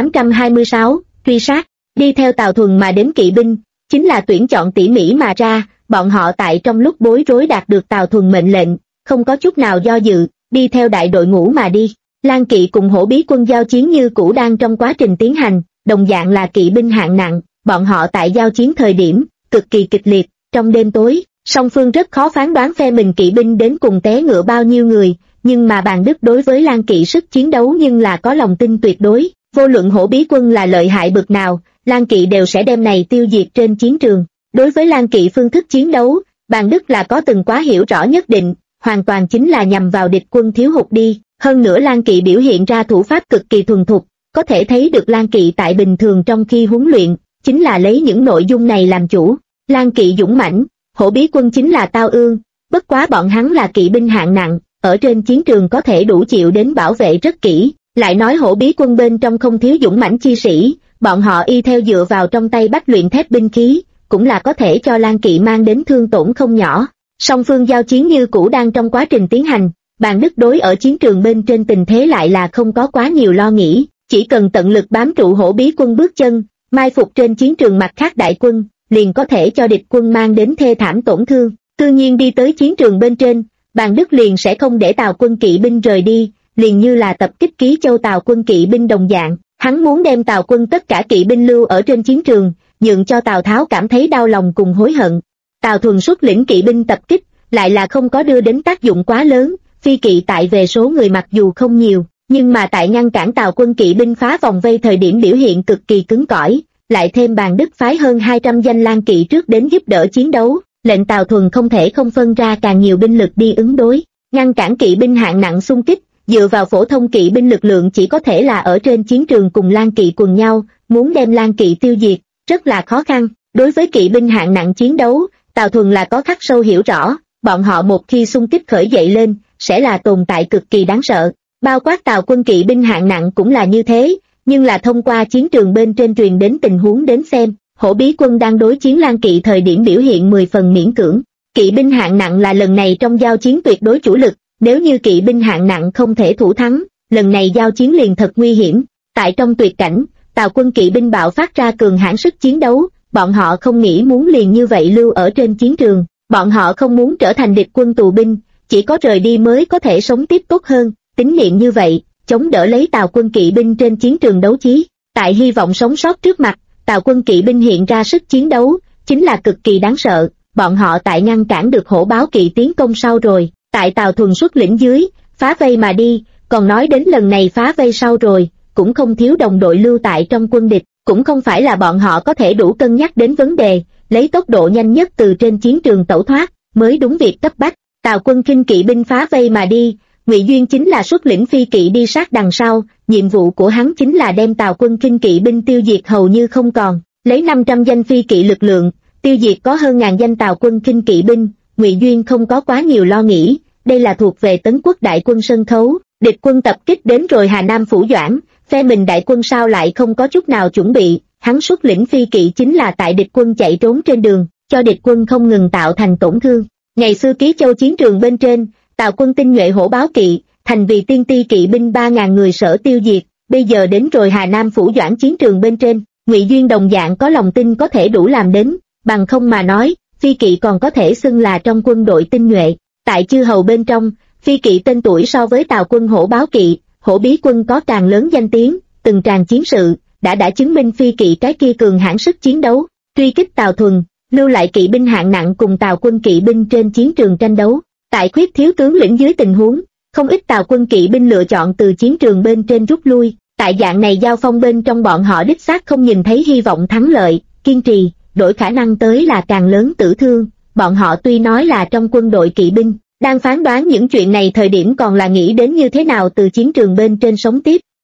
2826, truy sát, đi theo Tào Thuần mà đến kỵ binh, chính là tuyển chọn tỉ mỉ mà ra, bọn họ tại trong lúc bối rối đạt được Tào Thuần mệnh lệnh, không có chút nào do dự, đi theo đại đội ngũ mà đi. Lang kỵ cùng hổ bí quân giao chiến như cũ đang trong quá trình tiến hành, đồng dạng là kỵ binh hạng nặng, bọn họ tại giao chiến thời điểm, cực kỳ kịch liệt, trong đêm tối, song phương rất khó phán đoán phe mình kỵ binh đến cùng té ngựa bao nhiêu người, nhưng mà Bàn Đức đối với Lang kỵ sức chiến đấu nhưng là có lòng tin tuyệt đối, vô luận hổ bí quân là lợi hại bực nào, Lang kỵ đều sẽ đem này tiêu diệt trên chiến trường. Đối với Lang kỵ phương thức chiến đấu, Bàn Đức là có từng quá hiểu rõ nhất định, hoàn toàn chính là nhằm vào địch quân thiếu hụt đi. Hơn nữa Lang kỵ biểu hiện ra thủ pháp cực kỳ thuần thục, có thể thấy được Lang kỵ tại bình thường trong khi huấn luyện, chính là lấy những nội dung này làm chủ. Lang kỵ dũng mãnh, hổ bí quân chính là tao ương, bất quá bọn hắn là kỵ binh hạng nặng, ở trên chiến trường có thể đủ chịu đến bảo vệ rất kỹ, lại nói hổ bí quân bên trong không thiếu dũng mãnh chi sĩ, bọn họ y theo dựa vào trong tay bách luyện thép binh khí, cũng là có thể cho Lang kỵ mang đến thương tổn không nhỏ. Song phương giao chiến như cũ đang trong quá trình tiến hành. Bàn Đức đối ở chiến trường bên trên tình thế lại là không có quá nhiều lo nghĩ, chỉ cần tận lực bám trụ hổ bí quân bước chân, mai phục trên chiến trường mặt khác đại quân, liền có thể cho địch quân mang đến thê thảm tổn thương. Tự nhiên đi tới chiến trường bên trên, Bàn Đức liền sẽ không để Tào quân kỵ binh rời đi, liền như là tập kích Ký Châu Tào quân kỵ binh đồng dạng, hắn muốn đem Tào quân tất cả kỵ binh lưu ở trên chiến trường, nhượng cho Tào Tháo cảm thấy đau lòng cùng hối hận. Tào Thuần xuất lĩnh kỵ binh tập kích, lại là không có đưa đến tác dụng quá lớn. Phi kỵ tại về số người mặc dù không nhiều, nhưng mà tại ngăn cản Tào quân kỵ binh phá vòng vây thời điểm biểu hiện cực kỳ cứng cỏi, lại thêm Bàn Đức phái hơn 200 danh lang kỵ trước đến giúp đỡ chiến đấu, lệnh Tào Thuần không thể không phân ra càng nhiều binh lực đi ứng đối, ngăn cản kỵ binh hạng nặng xung kích, dựa vào phổ thông kỵ binh lực lượng chỉ có thể là ở trên chiến trường cùng lang kỵ quần nhau, muốn đem lang kỵ tiêu diệt, rất là khó khăn. Đối với kỵ binh hạng nặng chiến đấu, Tào Thuần là có khắc sâu hiểu rõ, bọn họ một khi xung kích khởi dậy lên, sẽ là tồn tại cực kỳ đáng sợ. Bao quát Tào quân kỵ binh hạng nặng cũng là như thế, nhưng là thông qua chiến trường bên trên truyền đến tình huống đến xem, hổ bí quân đang đối chiến lang kỵ thời điểm biểu hiện 10 phần miễn cưỡng. Kỵ binh hạng nặng là lần này trong giao chiến tuyệt đối chủ lực, nếu như kỵ binh hạng nặng không thể thủ thắng, lần này giao chiến liền thật nguy hiểm. Tại trong tuyệt cảnh, Tào quân kỵ binh bạo phát ra cường hãn sức chiến đấu, bọn họ không nghĩ muốn liền như vậy lưu ở trên chiến trường, bọn họ không muốn trở thành địch quân tù binh, chỉ có rời đi mới có thể sống tiếp tốt hơn. Tín niệm như vậy, chống đỡ lấy Tào quân kỵ binh trên chiến trường đấu chí. Tại hy vọng sống sót trước mặt, Tào quân kỵ binh hiện ra sức chiến đấu, chính là cực kỳ đáng sợ. Bọn họ tại ngăn cản được hổ báo kỵ tiến công sau rồi, tại Tào Thuần xuất lĩnh dưới, phá vây mà đi, còn nói đến lần này phá vây sau rồi, cũng không thiếu đồng đội lưu tại trong quân địch, cũng không phải là bọn họ có thể đủ cân nhắc đến vấn đề, lấy tốc độ nhanh nhất từ trên chiến trường tẩu thoát, mới đúng việc cấp bách. Tào quân khinh kỵ binh phá vây mà đi, Ngụy Duyên chính là xuất lĩnh phi kỵ đi sát đằng sau, nhiệm vụ của hắn chính là đem Tào quân khinh kỵ binh tiêu diệt hầu như không còn, lấy 500 danh phi kỵ lực lượng, tiêu diệt có hơn ngàn danh Tào quân khinh kỵ binh. Ngụy Duyên không có quá nhiều lo nghĩ, đây là thuộc về Tấn Quốc đại quân sân khấu, địch quân tập kích đến rồi Hà Nam phủ Doãn, phe mình đại quân sao lại không có chút nào chuẩn bị, hắn xuất lĩnh phi kỵ chính là tại địch quân chạy trốn trên đường, cho địch quân không ngừng tạo thành tổn thương. Ngày xưa Ký Châu chiến trường bên trên, Tào quân tinh nhuệ hổ báo kỵ, thành vì tiên ti kỵ binh 3.000 người sở tiêu diệt, bây giờ đến rồi Hà Nam phủ Doãn chiến trường bên trên, Ngụy Duyên đồng dạng có lòng tin có thể đủ làm đến, bằng không mà nói, phi kỵ còn có thể xưng là trong quân đội tinh nhuệ. Tại chư hầu bên trong, phi kỵ tên tuổi so với Tào quân hổ báo kỵ, hổ bí quân có càng lớn danh tiếng, từng tràng chiến sự, đã chứng minh phi kỵ cái kia cường hãn sức chiến đấu, truy kích Tào Thuần, lưu lại kỵ binh hạng nặng cùng Tào quân kỵ binh trên chiến trường tranh đấu. Tại khuyết thiếu tướng lĩnh dưới tình huống, không ít Tào quân kỵ binh lựa chọn từ chiến trường bên trên rút lui, tại dạng này giao phong bên trong bọn họ đích xác không nhìn thấy hy vọng thắng lợi, kiên trì, đổi khả năng tới là càng lớn tử thương. Bọn họ tuy nói là trong quân đội kỵ binh, đang phán đoán những chuyện này thời điểm còn là nghĩ đến như thế nào từ chiến trường bên trên sống tiếp,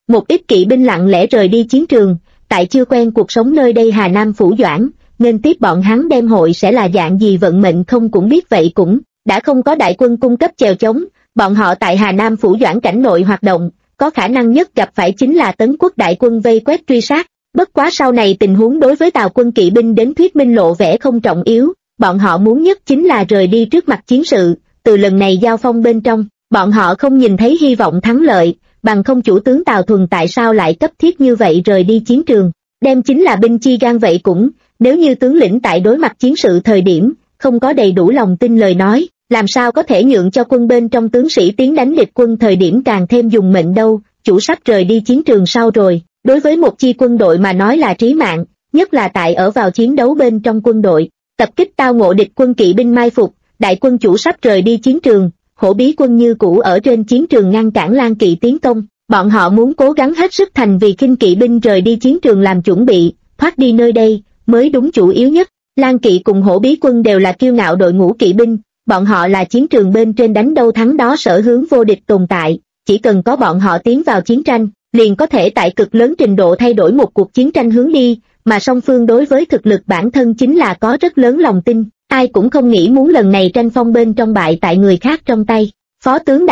Một ít kỵ binh lặng lẽ rời đi chiến trường, tại chưa quen cuộc sống nơi đây Hà Nam Phủ Doãn, nên tiếp bọn hắn đem hội sẽ là dạng gì vận mệnh không cũng biết vậy cũng, đã không có đại quân cung cấp chèo chống, bọn họ tại Hà Nam Phủ Doãn cảnh nội hoạt động, có khả năng nhất gặp phải chính là Tấn quốc đại quân vây quét truy sát. Bất quá sau này tình huống đối với Tào quân kỵ binh đến thuyết minh lộ vẻ không trọng yếu, bọn họ muốn nhất chính là rời đi trước mặt chiến sự, từ lần này giao phong bên trong, bọn họ không nhìn thấy hy vọng thắng lợi, bằng không chủ tướng Tào Thuần tại sao lại cấp thiết như vậy rời đi chiến trường, đem chính là binh chi gan vậy cũng, nếu như tướng lĩnh tại đối mặt chiến sự thời điểm, không có đầy đủ lòng tin lời nói, làm sao có thể nhượng cho quân bên trong tướng sĩ tiến đánh địch quân thời điểm càng thêm dùng mệnh đâu, chủ sắp rời đi chiến trường sau rồi, đối với một chi quân đội mà nói là trí mạng, nhất là tại ở vào chiến đấu bên trong quân đội, tập kích tao ngộ địch quân kỵ binh mai phục, đại quân chủ sắp rời đi chiến trường, hổ bí quân như cũ ở trên chiến trường ngăn cản Lan kỵ tiến công, bọn họ muốn cố gắng hết sức thành vì khinh kỵ binh rời đi chiến trường làm chuẩn bị, thoát đi nơi đây, mới đúng chủ yếu nhất. Lan kỵ cùng hổ bí quân đều là kiêu ngạo đội ngũ kỵ binh, bọn họ là chiến trường bên trên đánh đâu thắng đó sở hướng vô địch tồn tại, chỉ cần có bọn họ tiến vào chiến tranh, liền có thể tại cực lớn trình độ thay đổi một cuộc chiến tranh hướng đi, mà song phương đối với thực lực bản thân chính là có rất lớn lòng tin, ai cũng không nghĩ muốn lần này tranh phong bên trong bại tại người khác trong tay. Phó tướng